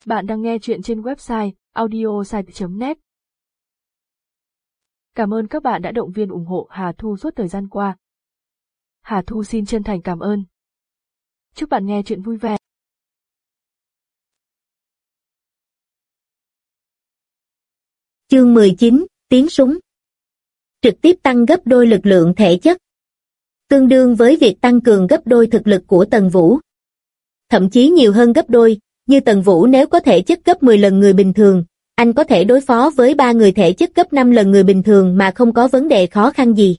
Bạn đang nghe chuyện trên website audiosite.net. Cảm ơn các bạn đã động viên ủng hộ Hà Thu suốt thời gian qua. Hà Thu xin chân thành cảm ơn. Chúc bạn nghe chuyện vui vẻ. Chương 19, tiếng súng. Trực tiếp tăng gấp đôi lực lượng thể chất, tương đương với việc tăng cường gấp đôi thực lực của Tần Vũ. Thậm chí nhiều hơn gấp đôi, như Tần Vũ nếu có thể chất gấp 10 lần người bình thường, anh có thể đối phó với 3 người thể chất gấp 5 lần người bình thường mà không có vấn đề khó khăn gì.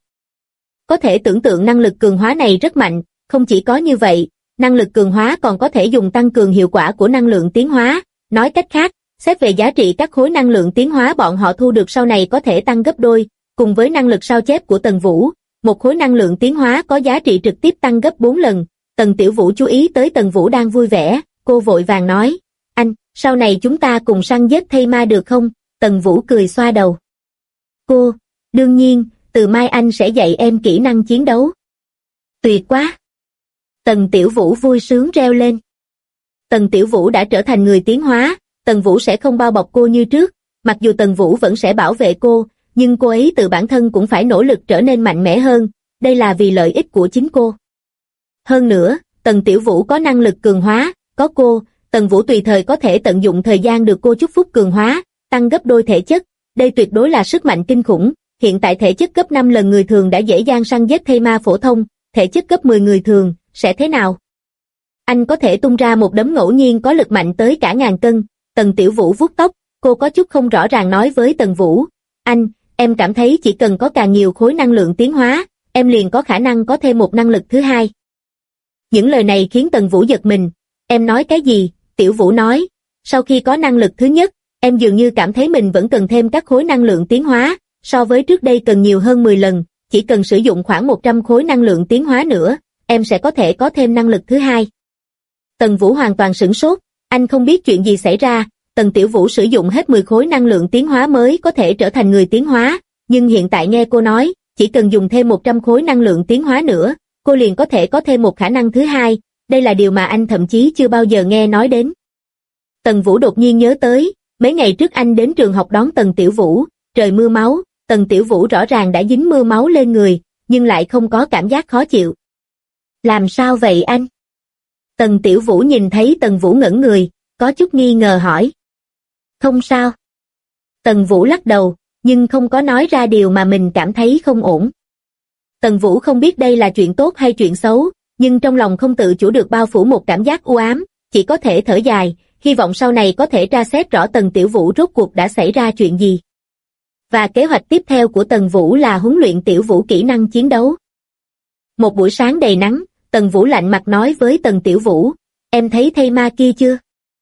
Có thể tưởng tượng năng lực cường hóa này rất mạnh, không chỉ có như vậy, năng lực cường hóa còn có thể dùng tăng cường hiệu quả của năng lượng tiến hóa, nói cách khác, xét về giá trị các khối năng lượng tiến hóa bọn họ thu được sau này có thể tăng gấp đôi, cùng với năng lực sao chép của Tần Vũ, một khối năng lượng tiến hóa có giá trị trực tiếp tăng gấp 4 lần. Tần Tiểu Vũ chú ý tới Tần Vũ đang vui vẻ, cô vội vàng nói, anh, sau này chúng ta cùng săn giết thây ma được không? Tần Vũ cười xoa đầu. Cô, đương nhiên, từ mai anh sẽ dạy em kỹ năng chiến đấu. Tuyệt quá! Tần Tiểu Vũ vui sướng reo lên. Tần Tiểu Vũ đã trở thành người tiến hóa, Tần Vũ sẽ không bao bọc cô như trước, mặc dù Tần Vũ vẫn sẽ bảo vệ cô, nhưng cô ấy tự bản thân cũng phải nỗ lực trở nên mạnh mẽ hơn, đây là vì lợi ích của chính cô. Hơn nữa, Tần Tiểu Vũ có năng lực cường hóa, có cô, Tần Vũ tùy thời có thể tận dụng thời gian được cô chúc phúc cường hóa, tăng gấp đôi thể chất, đây tuyệt đối là sức mạnh kinh khủng, hiện tại thể chất gấp 5 lần người thường đã dễ dàng săn giết thây ma phổ thông, thể chất gấp 10 người thường, sẽ thế nào? Anh có thể tung ra một đấm ngẫu nhiên có lực mạnh tới cả ngàn cân. Tần Tiểu Vũ vuốt tóc, cô có chút không rõ ràng nói với Tần Vũ, anh, em cảm thấy chỉ cần có càng nhiều khối năng lượng tiến hóa, em liền có khả năng có thêm một năng lực thứ hai. Những lời này khiến Tần Vũ giật mình, em nói cái gì? Tiểu Vũ nói, sau khi có năng lực thứ nhất, em dường như cảm thấy mình vẫn cần thêm các khối năng lượng tiến hóa, so với trước đây cần nhiều hơn 10 lần, chỉ cần sử dụng khoảng 100 khối năng lượng tiến hóa nữa, em sẽ có thể có thêm năng lực thứ hai. Tần Vũ hoàn toàn sửng sốt, anh không biết chuyện gì xảy ra, Tần Tiểu Vũ sử dụng hết 10 khối năng lượng tiến hóa mới có thể trở thành người tiến hóa, nhưng hiện tại nghe cô nói, chỉ cần dùng thêm 100 khối năng lượng tiến hóa nữa, cô liền có thể có thêm một khả năng thứ hai, đây là điều mà anh thậm chí chưa bao giờ nghe nói đến. Tần Vũ đột nhiên nhớ tới, mấy ngày trước anh đến trường học đón Tần Tiểu Vũ, trời mưa máu, Tần Tiểu Vũ rõ ràng đã dính mưa máu lên người, nhưng lại không có cảm giác khó chịu. Làm sao vậy anh? Tần Tiểu Vũ nhìn thấy Tần Vũ ngẩn người, có chút nghi ngờ hỏi. Không sao. Tần Vũ lắc đầu, nhưng không có nói ra điều mà mình cảm thấy không ổn. Tần Vũ không biết đây là chuyện tốt hay chuyện xấu, nhưng trong lòng không tự chủ được bao phủ một cảm giác u ám, chỉ có thể thở dài, hy vọng sau này có thể tra xét rõ Tần Tiểu Vũ rốt cuộc đã xảy ra chuyện gì. Và kế hoạch tiếp theo của Tần Vũ là huấn luyện Tiểu Vũ kỹ năng chiến đấu. Một buổi sáng đầy nắng, Tần Vũ lạnh mặt nói với Tần Tiểu Vũ, em thấy thây ma kia chưa?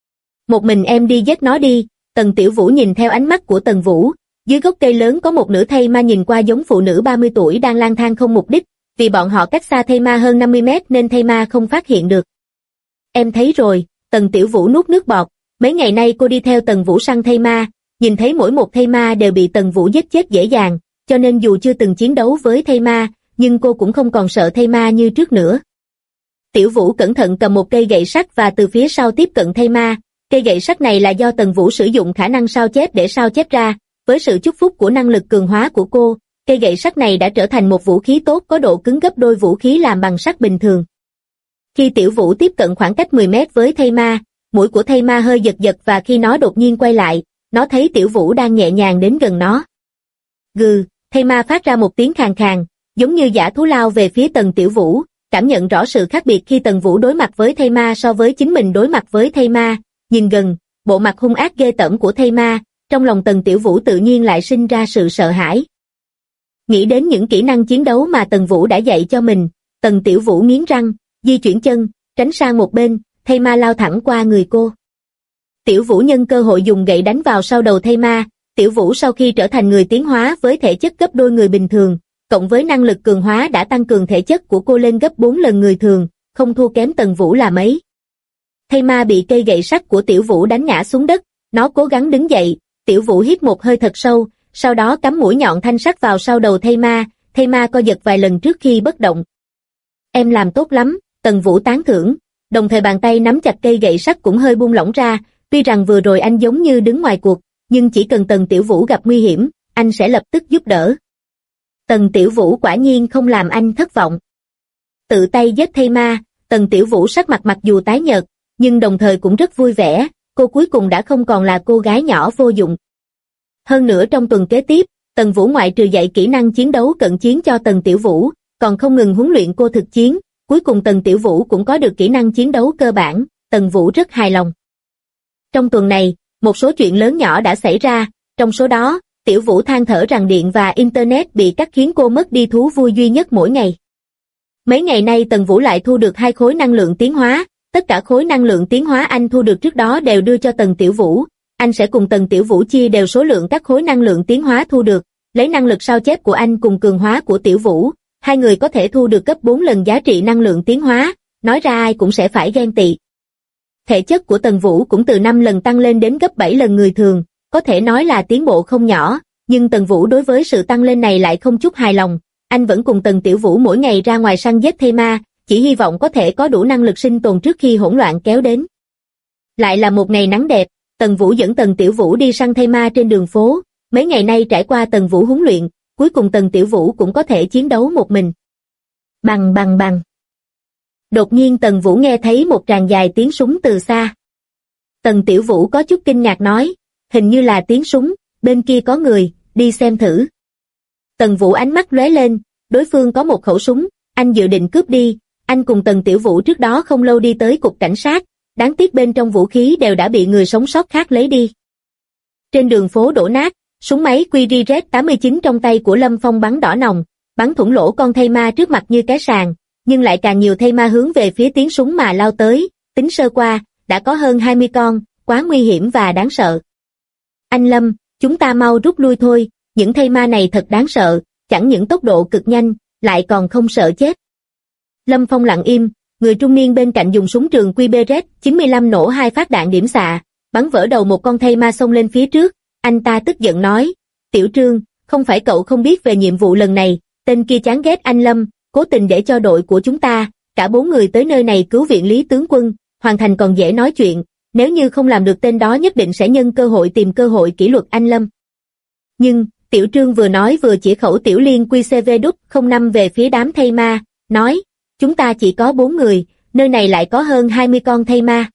Một mình em đi giết nó đi. Tần Tiểu Vũ nhìn theo ánh mắt của Tần Vũ, dưới gốc cây lớn có một nửa thây ma nhìn qua giống phụ nữ 30 tuổi đang lang thang không mục đích, vì bọn họ cách xa thây ma hơn 50 mét nên thây ma không phát hiện được. Em thấy rồi, Tần Tiểu Vũ nuốt nước bọt, mấy ngày nay cô đi theo Tần Vũ săn thây ma, nhìn thấy mỗi một thây ma đều bị Tần Vũ giết chết dễ dàng, cho nên dù chưa từng chiến đấu với thây ma, nhưng cô cũng không còn sợ thây ma như trước nữa. Tiểu Vũ cẩn thận cầm một cây gậy sắt và từ phía sau tiếp cận thây ma, cây gậy sắt này là do Tần Vũ sử dụng khả năng sao chép để sao chép ra, với sự chúc phúc của năng lực cường hóa của cô, cây gậy sắt này đã trở thành một vũ khí tốt có độ cứng gấp đôi vũ khí làm bằng sắt bình thường. Khi Tiểu Vũ tiếp cận khoảng cách 10 mét với thây ma, mũi của thây ma hơi giật giật và khi nó đột nhiên quay lại, nó thấy Tiểu Vũ đang nhẹ nhàng đến gần nó. Gừ, thây ma phát ra một tiếng khàn khàn, giống như dã thú lao về phía Tần Tiểu Vũ, cảm nhận rõ sự khác biệt khi Tần Vũ đối mặt với thây ma so với chính mình đối mặt với thây ma, nhìn gần, bộ mặt hung ác ghê tởm của thây ma, trong lòng Tần Tiểu Vũ tự nhiên lại sinh ra sự sợ hãi. Nghĩ đến những kỹ năng chiến đấu mà Tần Vũ đã dạy cho mình, Tần Tiểu Vũ nghiến răng, di chuyển chân, tránh sang một bên, thây ma lao thẳng qua người cô. Tiểu Vũ nhân cơ hội dùng gậy đánh vào sau đầu thây ma. Tiểu Vũ sau khi trở thành người tiến hóa với thể chất gấp đôi người bình thường, cộng với năng lực cường hóa đã tăng cường thể chất của cô lên gấp 4 lần người thường, không thua kém Tần Vũ là mấy. Thây ma bị cây gậy sắt của Tiểu Vũ đánh ngã xuống đất, nó cố gắng đứng dậy, Tiểu Vũ hít một hơi thật sâu, sau đó cắm mũi nhọn thanh sắt vào sau đầu thây ma co giật vài lần trước khi bất động. Em làm tốt lắm, Tần Vũ tán thưởng, đồng thời bàn tay nắm chặt cây gậy sắt cũng hơi buông lỏng ra, Tuy rằng vừa rồi anh giống như đứng ngoài cuộc, nhưng chỉ cần Tần Tiểu Vũ gặp nguy hiểm, anh sẽ lập tức giúp đỡ. Tần Tiểu Vũ quả nhiên không làm anh thất vọng. Tự tay giết thây ma, Tần Tiểu Vũ sắc mặt mặc dù tái nhợt, nhưng đồng thời cũng rất vui vẻ, cô cuối cùng đã không còn là cô gái nhỏ vô dụng. Hơn nữa trong tuần kế tiếp, Tần Vũ ngoại trừ dạy kỹ năng chiến đấu cận chiến cho Tần Tiểu Vũ, còn không ngừng huấn luyện cô thực chiến, cuối cùng Tần Tiểu Vũ cũng có được kỹ năng chiến đấu cơ bản, Tần Vũ rất hài lòng. Trong tuần này, một số chuyện lớn nhỏ đã xảy ra, trong số đó, Tiểu Vũ than thở rằng điện và Internet bị cắt khiến cô mất đi thú vui duy nhất mỗi ngày. Mấy ngày nay Tần Vũ lại thu được 2 khối năng lượng tiến hóa, tất cả khối năng lượng tiến hóa anh thu được trước đó đều đưa cho Tần Tiểu Vũ, anh sẽ cùng Tần Tiểu Vũ chia đều số lượng các khối năng lượng tiến hóa thu được, lấy năng lực sao chép của anh cùng cường hóa của Tiểu Vũ, hai người có thể thu được gấp 4 lần giá trị năng lượng tiến hóa, nói ra ai cũng sẽ phải ghen tị. Thể chất của Tần Vũ cũng từ 5 lần tăng lên đến gấp 7 lần người thường, có thể nói là tiến bộ không nhỏ, nhưng Tần Vũ đối với sự tăng lên này lại không chút hài lòng, anh vẫn cùng Tần Tiểu Vũ mỗi ngày ra ngoài săn giết thây ma, chỉ hy vọng có thể có đủ năng lực sinh tồn trước khi hỗn loạn kéo đến. Lại là một ngày nắng đẹp, Tần Vũ dẫn Tần Tiểu Vũ đi săn thây ma trên đường phố, mấy ngày nay trải qua Tần Vũ huấn luyện, cuối cùng Tần Tiểu Vũ cũng có thể chiến đấu một mình. Bằng bằng bằng. Đột nhiên Tần Vũ nghe thấy một tràng dài tiếng súng từ xa. Tần Tiểu Vũ có chút kinh ngạc nói, hình như là tiếng súng, bên kia có người, đi xem thử. Tần Vũ ánh mắt lóe lên, đối phương có một khẩu súng, anh dự định cướp đi, anh cùng Tần Tiểu Vũ trước đó không lâu đi tới cục cảnh sát, đáng tiếc bên trong vũ khí đều đã bị người sống sót khác lấy đi. Trên đường phố đổ nát, súng máy QRZ-89 trong tay của Lâm Phong bắn đỏ nòng, bắn thủng lỗ con thây ma trước mặt như cái sàng, nhưng lại càng nhiều thây ma hướng về phía tiếng súng mà lao tới, tính sơ qua, đã có hơn 20 con, quá nguy hiểm và đáng sợ. Anh Lâm, chúng ta mau rút lui thôi, những thây ma này thật đáng sợ, chẳng những tốc độ cực nhanh, lại còn không sợ chết. Lâm Phong lặng im, người trung niên bên cạnh dùng súng trường QRZ-95 nổ 2 phát đạn điểm xạ, bắn vỡ đầu một con thây ma xông lên phía trước, anh ta tức giận nói, Tiểu Trương, không phải cậu không biết về nhiệm vụ lần này, tên kia chán ghét anh Lâm, cố tình để cho đội của chúng ta, cả 4 người tới nơi này cứu viện Lý tướng quân, hoàn thành còn dễ nói chuyện, nếu như không làm được tên đó nhất định sẽ nhân cơ hội tìm cơ hội kỷ luật anh Lâm. Nhưng, Tiểu Trương vừa nói vừa chỉ khẩu tiểu liên QCV-05 về phía đám thây ma, nói, chúng ta chỉ có 4 người, nơi này lại có hơn 20 con thây ma.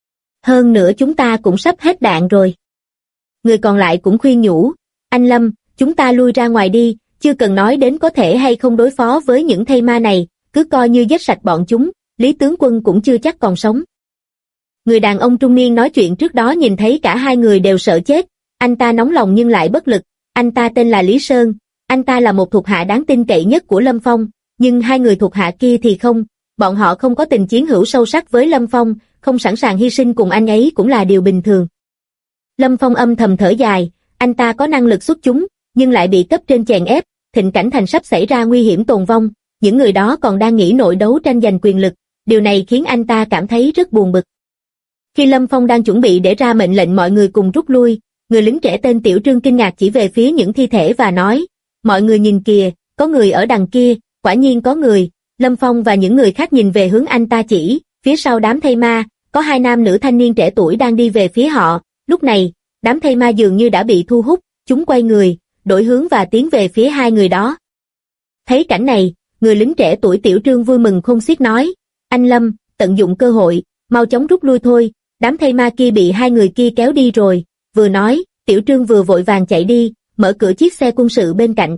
Hơn nữa chúng ta cũng sắp hết đạn rồi. Người còn lại cũng khuyên nhủ, anh Lâm, chúng ta lui ra ngoài đi, chưa cần nói đến có thể hay không đối phó với những thây ma này, cứ coi như giết sạch bọn chúng, Lý tướng quân cũng chưa chắc còn sống. Người đàn ông trung niên nói chuyện trước đó nhìn thấy cả hai người đều sợ chết, anh ta nóng lòng nhưng lại bất lực, anh ta tên là Lý Sơn, anh ta là một thuộc hạ đáng tin cậy nhất của Lâm Phong, nhưng hai người thuộc hạ kia thì không, bọn họ không có tình chiến hữu sâu sắc với Lâm Phong, không sẵn sàng hy sinh cùng anh ấy cũng là điều bình thường. Lâm Phong âm thầm thở dài, anh ta có năng lực xuất chúng, nhưng lại bị cấp trên chèn ép, thịnh cảnh thành sắp xảy ra nguy hiểm tồn vong, những người đó còn đang nghĩ nội đấu tranh giành quyền lực, điều này khiến anh ta cảm thấy rất buồn bực. Khi Lâm Phong đang chuẩn bị để ra mệnh lệnh mọi người cùng rút lui, người lính trẻ tên Tiểu Trương kinh ngạc chỉ về phía những thi thể và nói, mọi người nhìn kìa, có người ở đằng kia, quả nhiên có người. Lâm Phong và những người khác nhìn về hướng anh ta chỉ, phía sau đám thây ma, có 2 nam nữ thanh niên trẻ tuổi đang đi về phía họ, lúc này, đám thây ma dường như đã bị thu hút, chúng quay người, đổi hướng và tiến về phía 2 người đó. Thấy cảnh này, người lính trẻ tuổi Tiểu Trương vui mừng khôn xiết nói, anh Lâm, tận dụng cơ hội, mau chóng rút lui thôi, đám thây ma kia bị 2 người kia kéo đi rồi, vừa nói, Tiểu Trương vừa vội vàng chạy đi, mở cửa chiếc xe quân sự bên cạnh.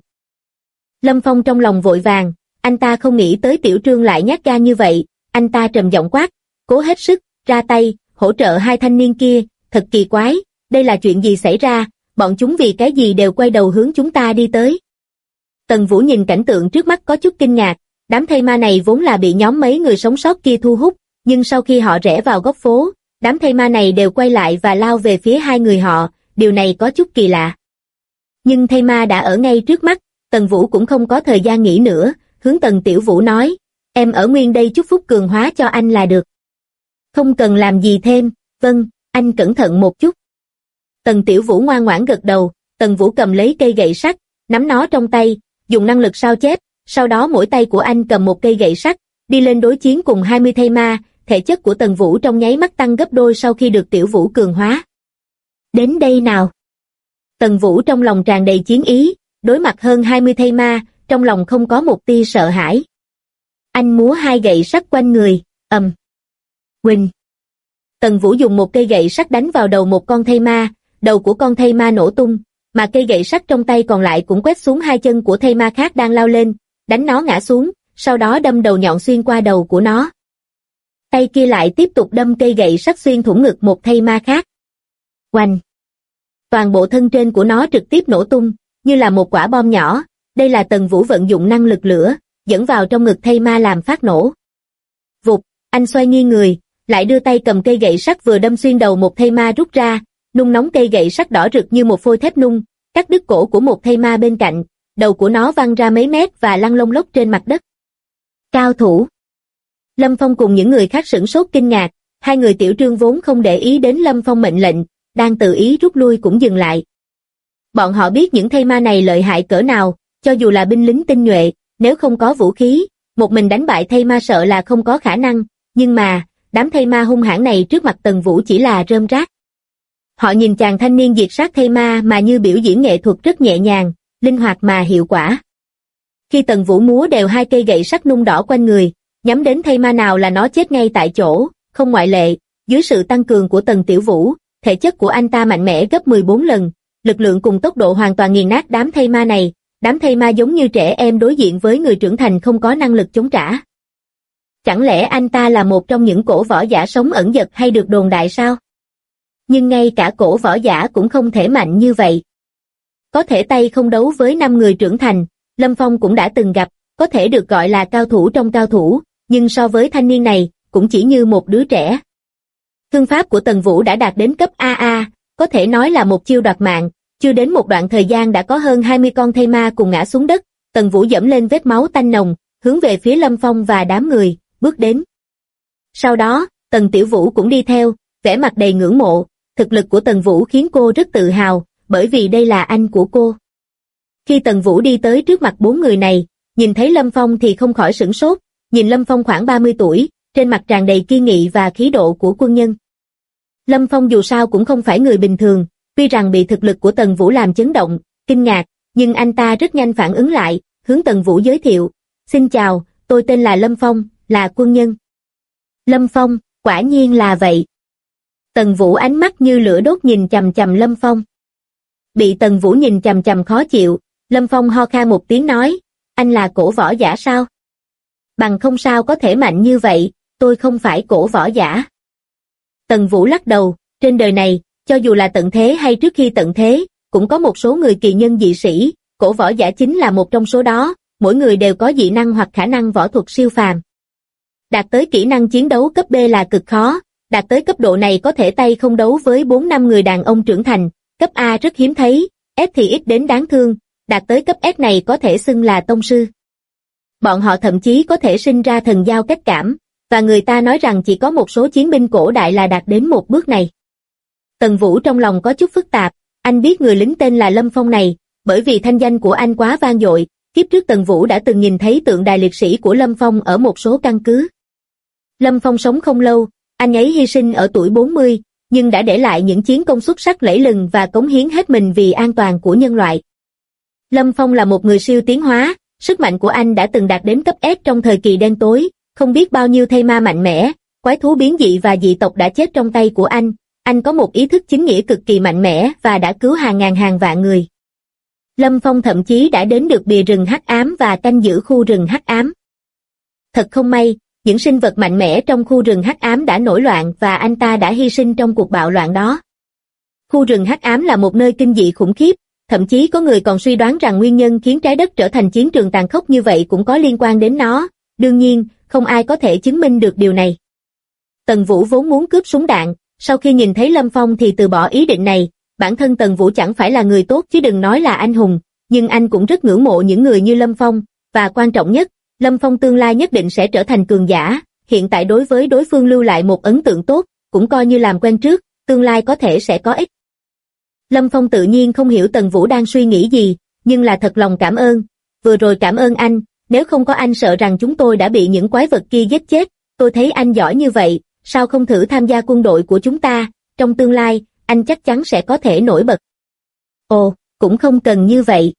Lâm Phong trong lòng vội vàng, anh ta không nghĩ tới Tiểu Trương lại nhát gan như vậy, anh ta trầm giọng quát, cố hết sức, ra tay, hỗ trợ 2 thanh niên kia, thật kỳ quái, đây là chuyện gì xảy ra, bọn chúng vì cái gì đều quay đầu hướng chúng ta đi tới. Tần Vũ nhìn cảnh tượng trước mắt có chút kinh ngạc, đám thây ma này vốn là bị nhóm mấy người sống sót kia thu hút, nhưng sau khi họ rẽ vào góc phố, đám thây ma này đều quay lại và lao về phía 2 người họ, điều này có chút kỳ lạ. Nhưng thây ma đã ở ngay trước mắt, Tần Vũ cũng không có thời gian nghĩ nữa, hướng Tần Tiểu Vũ nói, em ở nguyên đây chúc phúc cường hóa cho anh là được. Không cần làm gì thêm, vâng, anh cẩn thận một chút. Tần Tiểu Vũ ngoan ngoãn gật đầu, Tần Vũ cầm lấy cây gậy sắt, nắm nó trong tay, dùng năng lực sao chép, sau đó mỗi tay của anh cầm một cây gậy sắt, đi lên đối chiến cùng 20 thây thể chất của Tần Vũ trong nháy mắt tăng gấp đôi sau khi được Tiểu Vũ cường hóa. Đến đây nào. Tần Vũ trong lòng tràn đầy chiến ý, đối mặt hơn 20 thây ma, trong lòng không có một tia sợ hãi. Anh múa hai gậy sắt quanh người, Huỳnh. Tần Vũ dùng một cây gậy sắt đánh vào đầu một con thây ma, đầu của con thây ma nổ tung, mà cây gậy sắt trong tay còn lại cũng quét xuống hai chân của thây ma khác đang lao lên, đánh nó ngã xuống, sau đó đâm đầu nhọn xuyên qua đầu của nó. Tay kia lại tiếp tục đâm cây gậy sắt xuyên thủng ngực một thây ma khác. Oanh! Toàn bộ thân trên của nó trực tiếp nổ tung, như là một quả bom nhỏ, đây là Tần Vũ vận dụng năng lực lửa, dẫn vào trong ngực thây ma làm phát nổ. Vụt, anh xoay nghiêng người, lại đưa tay cầm cây gậy sắt vừa đâm xuyên đầu một thây ma rút ra, nung nóng cây gậy sắt đỏ rực như một phôi thép nung, cắt đứt cổ của một thây ma bên cạnh, đầu của nó văng ra mấy mét và lăn lông lốc trên mặt đất. Cao thủ! Lâm Phong cùng những người khác sửng sốt kinh ngạc, hai người Tiểu Trương vốn không để ý đến Lâm Phong mệnh lệnh, đang tự ý rút lui cũng dừng lại. Bọn họ biết những thây ma này lợi hại cỡ nào, cho dù là binh lính tinh nhuệ, nếu không có vũ khí, một mình đánh bại thây ma sợ là không có khả năng, nhưng mà, đám thây ma hung hãn này trước mặt Tần Vũ chỉ là rơm rác. Họ nhìn chàng thanh niên diệt sát thây ma mà như biểu diễn nghệ thuật rất nhẹ nhàng, linh hoạt mà hiệu quả. Khi Tần Vũ múa đều hai cây gậy sắt nung đỏ quanh người, nhắm đến thây ma nào là nó chết ngay tại chỗ, không ngoại lệ, dưới sự tăng cường của Tần Tiểu Vũ, thể chất của anh ta mạnh mẽ gấp 14 lần, lực lượng cùng tốc độ hoàn toàn nghiền nát đám thây ma này, đám thây ma giống như trẻ em đối diện với người trưởng thành không có năng lực chống trả. Chẳng lẽ anh ta là một trong những cổ võ giả sống ẩn dật hay được đồn đại sao? Nhưng ngay cả cổ võ giả cũng không thể mạnh như vậy. Có thể tay không đấu với 5 người trưởng thành, Lâm Phong cũng đã từng gặp, có thể được gọi là cao thủ trong cao thủ, nhưng so với thanh niên này, cũng chỉ như một đứa trẻ. Thương pháp của Tần Vũ đã đạt đến cấp AA, có thể nói là một chiêu đoạt mạng, chưa đến một đoạn thời gian đã có hơn 20 con thây ma cùng ngã xuống đất, Tần Vũ dẫm lên vết máu tanh nồng, hướng về phía Lâm Phong và đám người, bước đến. Sau đó, Tần Tiểu Vũ cũng đi theo, vẻ mặt đầy ngưỡng mộ, thực lực của Tần Vũ khiến cô rất tự hào, bởi vì đây là anh của cô. Khi Tần Vũ đi tới trước mặt 4 người này, nhìn thấy Lâm Phong thì không khỏi sửng sốt, nhìn Lâm Phong khoảng 30 tuổi, trên mặt tràn đầy kiên nghị và khí độ của quân nhân. Lâm Phong dù sao cũng không phải người bình thường, tuy rằng bị thực lực của Tần Vũ làm chấn động, kinh ngạc, nhưng anh ta rất nhanh phản ứng lại, hướng Tần Vũ giới thiệu, xin chào, tôi tên là Lâm Phong, là quân nhân. Lâm Phong, quả nhiên là vậy. Tần Vũ ánh mắt như lửa đốt nhìn chằm chằm Lâm Phong. Bị Tần Vũ nhìn chằm chằm khó chịu, Lâm Phong ho khan một tiếng nói, anh là cổ võ giả sao? Bằng không sao có thể mạnh như vậy, tôi không phải cổ võ giả. Tần Vũ lắc đầu, trên đời này, cho dù là tận thế hay trước khi tận thế, cũng có một số người kỳ nhân dị sĩ, cổ võ giả chính là một trong số đó, mỗi người đều có dị năng hoặc khả năng võ thuật siêu phàm. Đạt tới kỹ năng chiến đấu cấp B là cực khó, đạt tới cấp độ này có thể tay không đấu với 4-5 người đàn ông trưởng thành, cấp A rất hiếm thấy, S thì ít đến đáng thương, đạt tới cấp S này có thể xưng là tông sư. Bọn họ thậm chí có thể sinh ra thần giao cách cảm, và người ta nói rằng chỉ có một số chiến binh cổ đại là đạt đến một bước này. Tần Vũ trong lòng có chút phức tạp, anh biết người lính tên là Lâm Phong này, bởi vì thanh danh của anh quá vang dội, kiếp trước Tần Vũ đã từng nhìn thấy tượng đài liệt sĩ của Lâm Phong ở một số căn cứ. Lâm Phong sống không lâu, anh ấy hy sinh ở tuổi 40, nhưng đã để lại những chiến công xuất sắc lẫy lừng và cống hiến hết mình vì an toàn của nhân loại. Lâm Phong là một người siêu tiến hóa, sức mạnh của anh đã từng đạt đến cấp S trong thời kỳ đen tối, không biết bao nhiêu thây ma mạnh mẽ, quái thú biến dị và dị tộc đã chết trong tay của anh có một ý thức chính nghĩa cực kỳ mạnh mẽ và đã cứu hàng ngàn hàng vạn người. Lâm Phong thậm chí đã đến được bìa rừng hắc ám và canh giữ khu rừng hắc ám. Thật không may, những sinh vật mạnh mẽ trong khu rừng hắc ám đã nổi loạn và anh ta đã hy sinh trong cuộc bạo loạn đó. Khu rừng hắc ám là một nơi kinh dị khủng khiếp, thậm chí có người còn suy đoán rằng nguyên nhân khiến trái đất trở thành chiến trường tàn khốc như vậy cũng có liên quan đến nó, đương nhiên, không ai có thể chứng minh được điều này. Tần Vũ vốn muốn cướp súng đạn, sau khi nhìn thấy Lâm Phong thì từ bỏ ý định này, bản thân Tần Vũ chẳng phải là người tốt chứ đừng nói là anh hùng, nhưng anh cũng rất ngưỡng mộ những người như Lâm Phong, và quan trọng nhất, Lâm Phong tương lai nhất định sẽ trở thành cường giả, hiện tại đối với đối phương lưu lại một ấn tượng tốt, cũng coi như làm quen trước, tương lai có thể sẽ có ích. Lâm Phong tự nhiên không hiểu Tần Vũ đang suy nghĩ gì, nhưng là thật lòng cảm ơn, vừa rồi cảm ơn anh, nếu không có anh sợ rằng chúng tôi đã bị những quái vật kia giết chết, tôi thấy anh giỏi như vậy, sao không thử tham gia quân đội của chúng ta, trong tương lai, anh chắc chắn sẽ có thể nổi bật. Ồ, cũng không cần như vậy.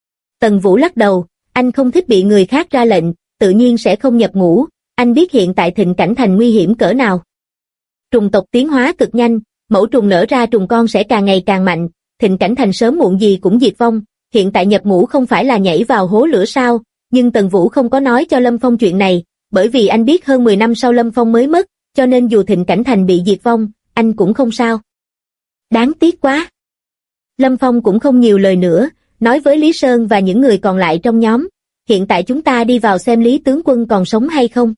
Tần Vũ lắc đầu, anh không thích bị người khác ra lệnh, tự nhiên sẽ không nhập ngũ, anh biết hiện tại Thịnh Cảnh Thành nguy hiểm cỡ nào. Trùng tộc tiến hóa cực nhanh, mẫu trùng nở ra trùng con sẽ càng ngày càng mạnh, Thịnh Cảnh Thành sớm muộn gì cũng diệt vong, hiện tại nhập ngũ không phải là nhảy vào hố lửa sao, nhưng Tần Vũ không có nói cho Lâm Phong chuyện này, bởi vì anh biết hơn 10 năm sau Lâm Phong mới mất, cho nên dù Thịnh Cảnh Thành bị diệt vong, anh cũng không sao. Đáng tiếc quá. Lâm Phong cũng không nhiều lời nữa, nói với Lý Sơn và những người còn lại trong nhóm, hiện tại chúng ta đi vào xem Lý tướng quân còn sống hay không.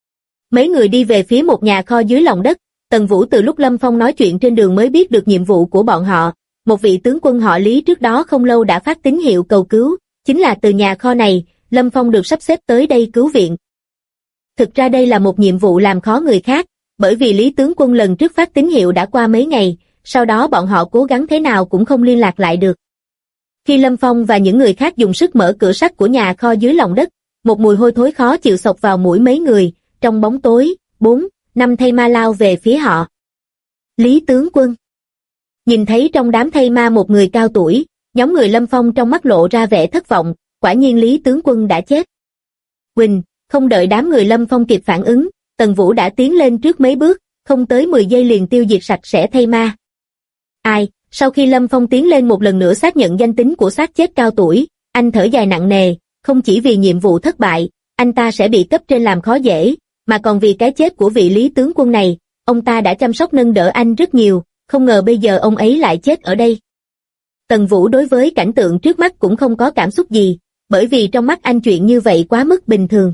Mấy người đi về phía một nhà kho dưới lòng đất, Tần Vũ từ lúc Lâm Phong nói chuyện trên đường mới biết được nhiệm vụ của bọn họ, một vị tướng quân họ Lý trước đó không lâu đã phát tín hiệu cầu cứu, chính là từ nhà kho này, Lâm Phong được sắp xếp tới đây cứu viện. Thực ra đây là một nhiệm vụ làm khó người khác, bởi vì Lý tướng quân lần trước phát tín hiệu đã qua mấy ngày, sau đó bọn họ cố gắng thế nào cũng không liên lạc lại được. Khi Lâm Phong và những người khác dùng sức mở cửa sắt của nhà kho dưới lòng đất, một mùi hôi thối khó chịu xộc vào mũi mấy người, trong bóng tối, 4-5 thây ma lao về phía họ. Lý tướng quân. Nhìn thấy trong đám thây ma một người cao tuổi, nhóm người Lâm Phong trong mắt lộ ra vẻ thất vọng, quả nhiên Lý tướng quân đã chết. Quỳnh, không đợi đám người Lâm Phong kịp phản ứng, Tần Vũ đã tiến lên trước mấy bước, không tới 10 giây liền tiêu diệt sạch sẽ thây ma. Ai, sau khi Lâm Phong tiến lên một lần nữa xác nhận danh tính của xác chết cao tuổi, anh thở dài nặng nề, không chỉ vì nhiệm vụ thất bại, anh ta sẽ bị cấp trên làm khó dễ, mà còn vì cái chết của vị Lý tướng quân này, ông ta đã chăm sóc nâng đỡ anh rất nhiều, không ngờ bây giờ ông ấy lại chết ở đây. Tần Vũ đối với cảnh tượng trước mắt cũng không có cảm xúc gì, bởi vì trong mắt anh chuyện như vậy quá mức bình thường.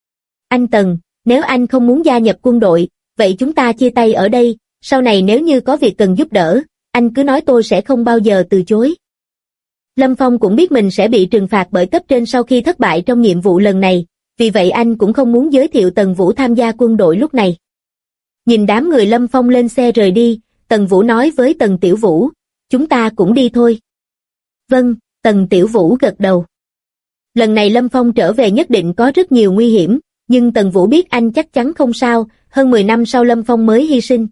Anh Tần, nếu anh không muốn gia nhập quân đội, vậy chúng ta chia tay ở đây, sau này nếu như có việc cần giúp đỡ, anh cứ nói tôi sẽ không bao giờ từ chối. Lâm Phong cũng biết mình sẽ bị trừng phạt bởi cấp trên sau khi thất bại trong nhiệm vụ lần này, vì vậy anh cũng không muốn giới thiệu Tần Vũ tham gia quân đội lúc này. Nhìn đám người Lâm Phong lên xe rời đi, Tần Vũ nói với Tần Tiểu Vũ, chúng ta cũng đi thôi. Vâng, Tần Tiểu Vũ gật đầu. Lần này Lâm Phong trở về nhất định có rất nhiều nguy hiểm, nhưng Tần Vũ biết anh chắc chắn không sao, hơn 10 năm sau Lâm Phong mới hy sinh.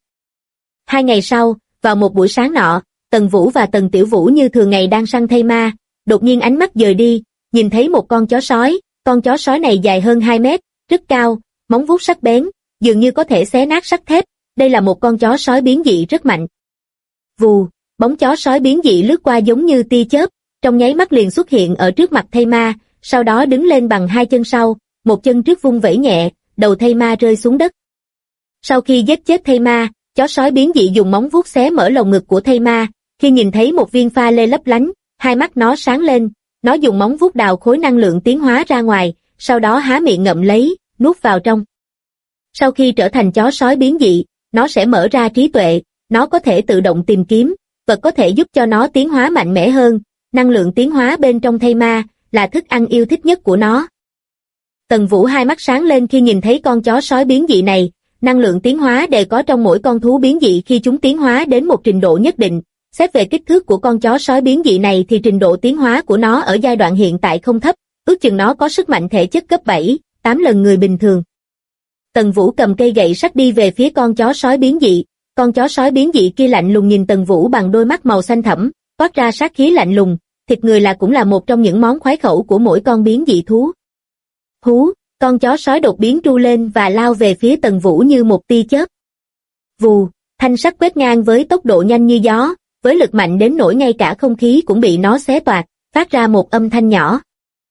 2 ngày sau, vào một buổi sáng nọ, Tần Vũ và Tần Tiểu Vũ như thường ngày đang săn thây ma, đột nhiên ánh mắt dời đi, nhìn thấy một con chó sói này dài hơn 2 mét, rất cao, móng vuốt sắc bén, dường như có thể xé nát sắt thép, đây là một con chó sói biến dị rất mạnh. Vù, bóng chó sói biến dị lướt qua giống như tia chớp, trong nháy mắt liền xuất hiện ở trước mặt thây ma, sau đó đứng lên bằng 2 chân sau, một chân trước vung vẩy nhẹ, đầu thây ma rơi xuống đất. Sau khi giết chết thây ma, chó sói biến dị dùng móng vuốt xé mở lồng ngực của thây ma, khi nhìn thấy một viên pha lê lấp lánh, hai mắt nó sáng lên, nó dùng móng vuốt đào khối năng lượng tiến hóa ra ngoài, sau đó há miệng ngậm lấy, nuốt vào trong. Sau khi trở thành chó sói biến dị, nó sẽ mở ra trí tuệ, nó có thể tự động tìm kiếm, vật có thể giúp cho nó tiến hóa mạnh mẽ hơn, năng lượng tiến hóa bên trong thây ma, là thức ăn yêu thích nhất của nó. Tần Vũ hai mắt sáng lên khi nhìn thấy con chó sói biến dị này, năng lượng tiến hóa đều có trong mỗi con thú biến dị khi chúng tiến hóa đến một trình độ nhất định. Xét về kích thước của con chó sói biến dị này thì trình độ tiến hóa của nó ở giai đoạn hiện tại không thấp, ước chừng nó có sức mạnh thể chất cấp 7, 8 lần người bình thường. Tần Vũ cầm cây gậy sắt đi về phía con chó sói biến dị, con chó sói biến dị kia lạnh lùng nhìn Tần Vũ bằng đôi mắt màu xanh thẫm, toát ra sát khí lạnh lùng, thịt người là cũng là một trong những món khoái khẩu của mỗi con biến dị thú. Hú, con chó sói đột biến tru lên và lao về phía Tần Vũ như một tia chớp. Vù, thanh sắt quét ngang với tốc độ nhanh như gió, với lực mạnh đến nỗi ngay cả không khí cũng bị nó xé toạc, phát ra một âm thanh nhỏ.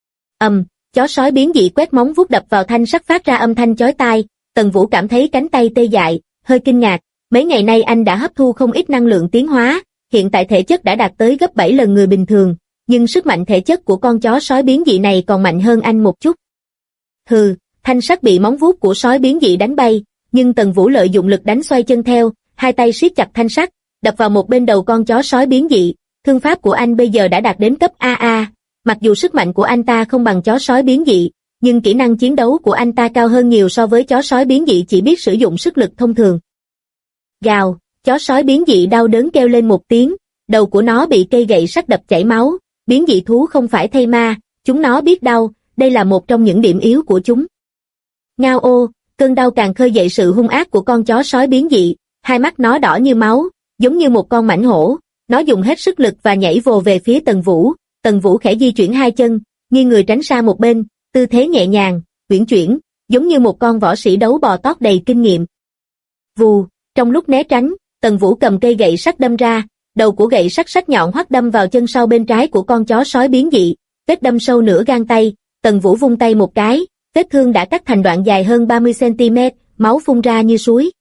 Chó sói biến dị quét móng vuốt đập vào thanh sắt phát ra âm thanh chói tai, Tần Vũ cảm thấy cánh tay tê dại, hơi kinh ngạc, mấy ngày nay anh đã hấp thu không ít năng lượng tiến hóa, hiện tại thể chất đã đạt tới gấp 7 lần người bình thường, nhưng sức mạnh thể chất của con chó sói biến dị này còn mạnh hơn anh một chút. Hừ, thanh sắt bị móng vuốt của sói biến dị đánh bay, nhưng Tần Vũ lợi dụng lực đánh xoay chân theo, hai tay siết chặt thanh sắt, đập vào một bên đầu con chó sói biến dị, thương pháp của anh bây giờ đã đạt đến cấp AA, mặc dù sức mạnh của anh ta không bằng chó sói biến dị, nhưng kỹ năng chiến đấu của anh ta cao hơn nhiều so với chó sói biến dị chỉ biết sử dụng sức lực thông thường. Gào, chó sói biến dị đau đớn kêu lên một tiếng, đầu của nó bị cây gậy sắt đập chảy máu, biến dị thú không phải thây ma, chúng nó biết đau, đây là một trong những điểm yếu của chúng. Ngao ô, cơn đau càng khơi dậy sự hung ác của con chó sói biến dị, hai mắt nó đỏ như máu, giống như một con mãnh hổ, nó dùng hết sức lực và nhảy vồ về phía Tần Vũ khẽ di chuyển hai chân, nghiêng người tránh sang một bên, tư thế nhẹ nhàng, uyển chuyển, giống như một con võ sĩ đấu bò tót đầy kinh nghiệm. Vù, trong lúc né tránh, Tần Vũ cầm cây gậy sắt đâm ra, đầu của gậy sắt sắc nhọn hoắt đâm vào chân sau bên trái của con chó sói biến dị, vết đâm sâu nửa gang tay, Tần Vũ vung tay một cái, vết thương đã cắt thành đoạn dài hơn 30 cm, máu phun ra như suối.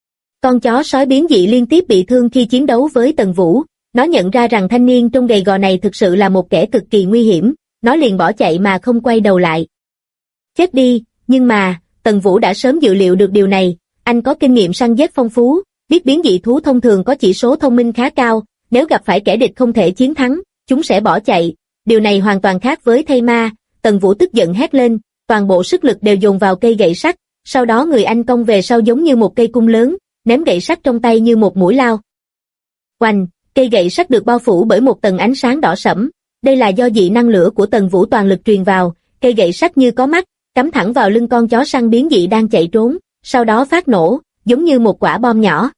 Con chó sói biến dị liên tiếp bị thương khi chiến đấu với Tần Vũ, nó nhận ra rằng thanh niên trông gầy gò này thực sự là một kẻ cực kỳ nguy hiểm, nó liền bỏ chạy mà không quay đầu lại. Chết đi, nhưng mà, Tần Vũ đã sớm dự liệu được điều này, anh có kinh nghiệm săn giết phong phú, biết biến dị thú thông thường có chỉ số thông minh khá cao, nếu gặp phải kẻ địch không thể chiến thắng, chúng sẽ bỏ chạy, điều này hoàn toàn khác với thây ma. Tần Vũ tức giận hét lên, toàn bộ sức lực đều dồn vào cây gậy sắt, sau đó người anh cong về sau giống như một cây cung lớn, ném gậy sắt trong tay như một mũi lao. Oanh, cây gậy sắt được bao phủ bởi một tầng ánh sáng đỏ sẫm, đây là do dị năng lửa của Tần Vũ toàn lực truyền vào, cây gậy sắt như có mắt, cắm thẳng vào lưng con chó săn biến dị đang chạy trốn, sau đó phát nổ, giống như một quả bom nhỏ.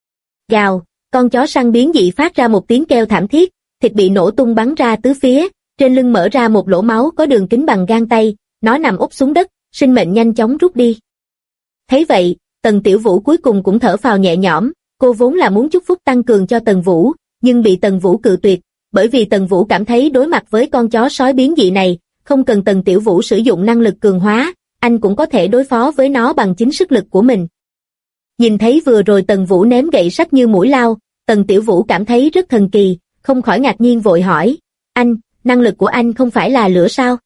Gào, con chó săn biến dị phát ra một tiếng kêu thảm thiết, thịt bị nổ tung bắn ra tứ phía, trên lưng mở ra một lỗ máu có đường kính bằng gang tay, nó nằm úp xuống đất, sinh mệnh nhanh chóng rút đi. Thấy vậy, Tần Tiểu Vũ cuối cùng cũng thở phào nhẹ nhõm, cô vốn là muốn chúc phúc tăng cường cho Tần Vũ, nhưng bị Tần Vũ cự tuyệt, bởi vì Tần Vũ cảm thấy đối mặt với con chó sói biến dị này, không cần Tần Tiểu Vũ sử dụng năng lực cường hóa, anh cũng có thể đối phó với nó bằng chính sức lực của mình. Nhìn thấy vừa rồi Tần Vũ ném gậy sắt như mũi lao, Tần Tiểu Vũ cảm thấy rất thần kỳ, không khỏi ngạc nhiên vội hỏi, anh, năng lực của anh không phải là lửa sao?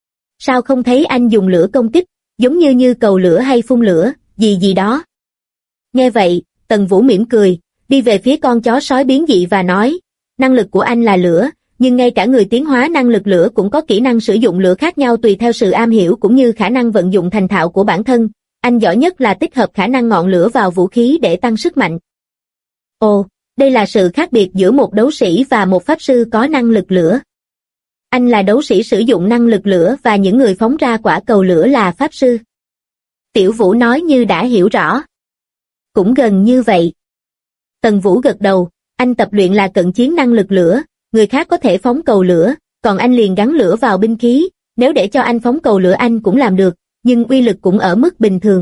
Sao không thấy anh dùng lửa công kích, giống như cầu lửa hay phun lửa, gì đó? Nghe vậy, Tần Vũ mỉm cười, đi về phía con chó sói biến dị và nói, năng lực của anh là lửa, nhưng ngay cả người tiến hóa năng lực lửa cũng có kỹ năng sử dụng lửa khác nhau tùy theo sự am hiểu cũng như khả năng vận dụng thành thạo của bản thân, anh giỏi nhất là tích hợp khả năng ngọn lửa vào vũ khí để tăng sức mạnh. Ồ, đây là sự khác biệt giữa một đấu sĩ và một pháp sư có năng lực lửa. Anh là đấu sĩ sử dụng năng lực lửa và những người phóng ra quả cầu lửa là pháp sư. Tiểu Vũ nói như đã hiểu rõ. Cũng gần như vậy. Tần Vũ gật đầu, anh tập luyện là cận chiến năng lực lửa, người khác có thể phóng cầu lửa, còn anh liền gắn lửa vào binh khí, nếu để cho anh phóng cầu lửa anh cũng làm được, nhưng uy lực cũng ở mức bình thường.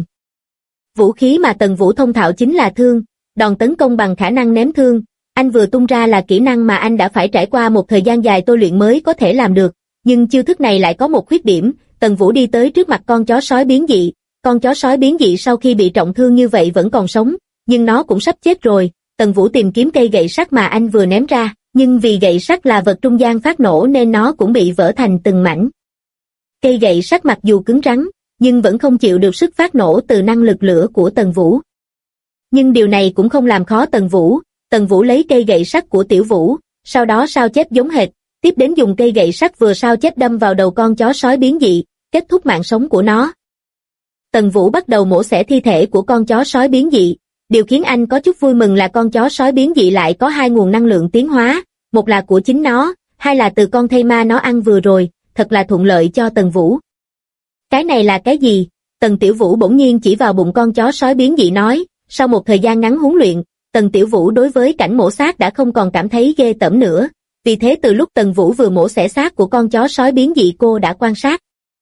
Vũ khí mà Tần Vũ thông thạo chính là thương, đòn tấn công bằng khả năng ném thương, anh vừa tung ra là kỹ năng mà anh đã phải trải qua một thời gian dài tôi luyện mới có thể làm được, nhưng chiêu thức này lại có một khuyết điểm. Tần Vũ đi tới trước mặt con chó sói biến dị, con chó sói biến dị sau khi bị trọng thương như vậy vẫn còn sống, nhưng nó cũng sắp chết rồi. Tần Vũ tìm kiếm cây gậy sắt mà anh vừa ném ra, nhưng vì gậy sắt là vật trung gian phát nổ nên nó cũng bị vỡ thành từng mảnh. Cây gậy sắt mặc dù cứng rắn, nhưng vẫn không chịu được sức phát nổ từ năng lực lửa của Tần Vũ. Nhưng điều này cũng không làm khó Tần Vũ. Tần Vũ lấy cây gậy sắt của Tiểu Vũ, sau đó sao chép giống hệt, tiếp đến dùng cây gậy sắt vừa sao chép đâm vào đầu con chó sói biến dị, kết thúc mạng sống của nó. Tần Vũ bắt đầu mổ xẻ thi thể của con chó sói biến dị. Điều khiến anh có chút vui mừng là con chó sói biến dị lại có hai nguồn năng lượng tiến hóa, một là của chính nó, hai là từ con thây ma nó ăn vừa rồi, thật là thuận lợi cho Tần Vũ. Cái này là cái gì? Tần Tiểu Vũ bỗng nhiên chỉ vào bụng con chó sói biến dị nói, sau một thời gian ngắn huấn luyện, Tần Tiểu Vũ đối với cảnh mổ xác đã không còn cảm thấy ghê tởm nữa, vì thế từ lúc Tần Vũ vừa mổ xẻ xác của con chó sói biến dị cô đã quan sát.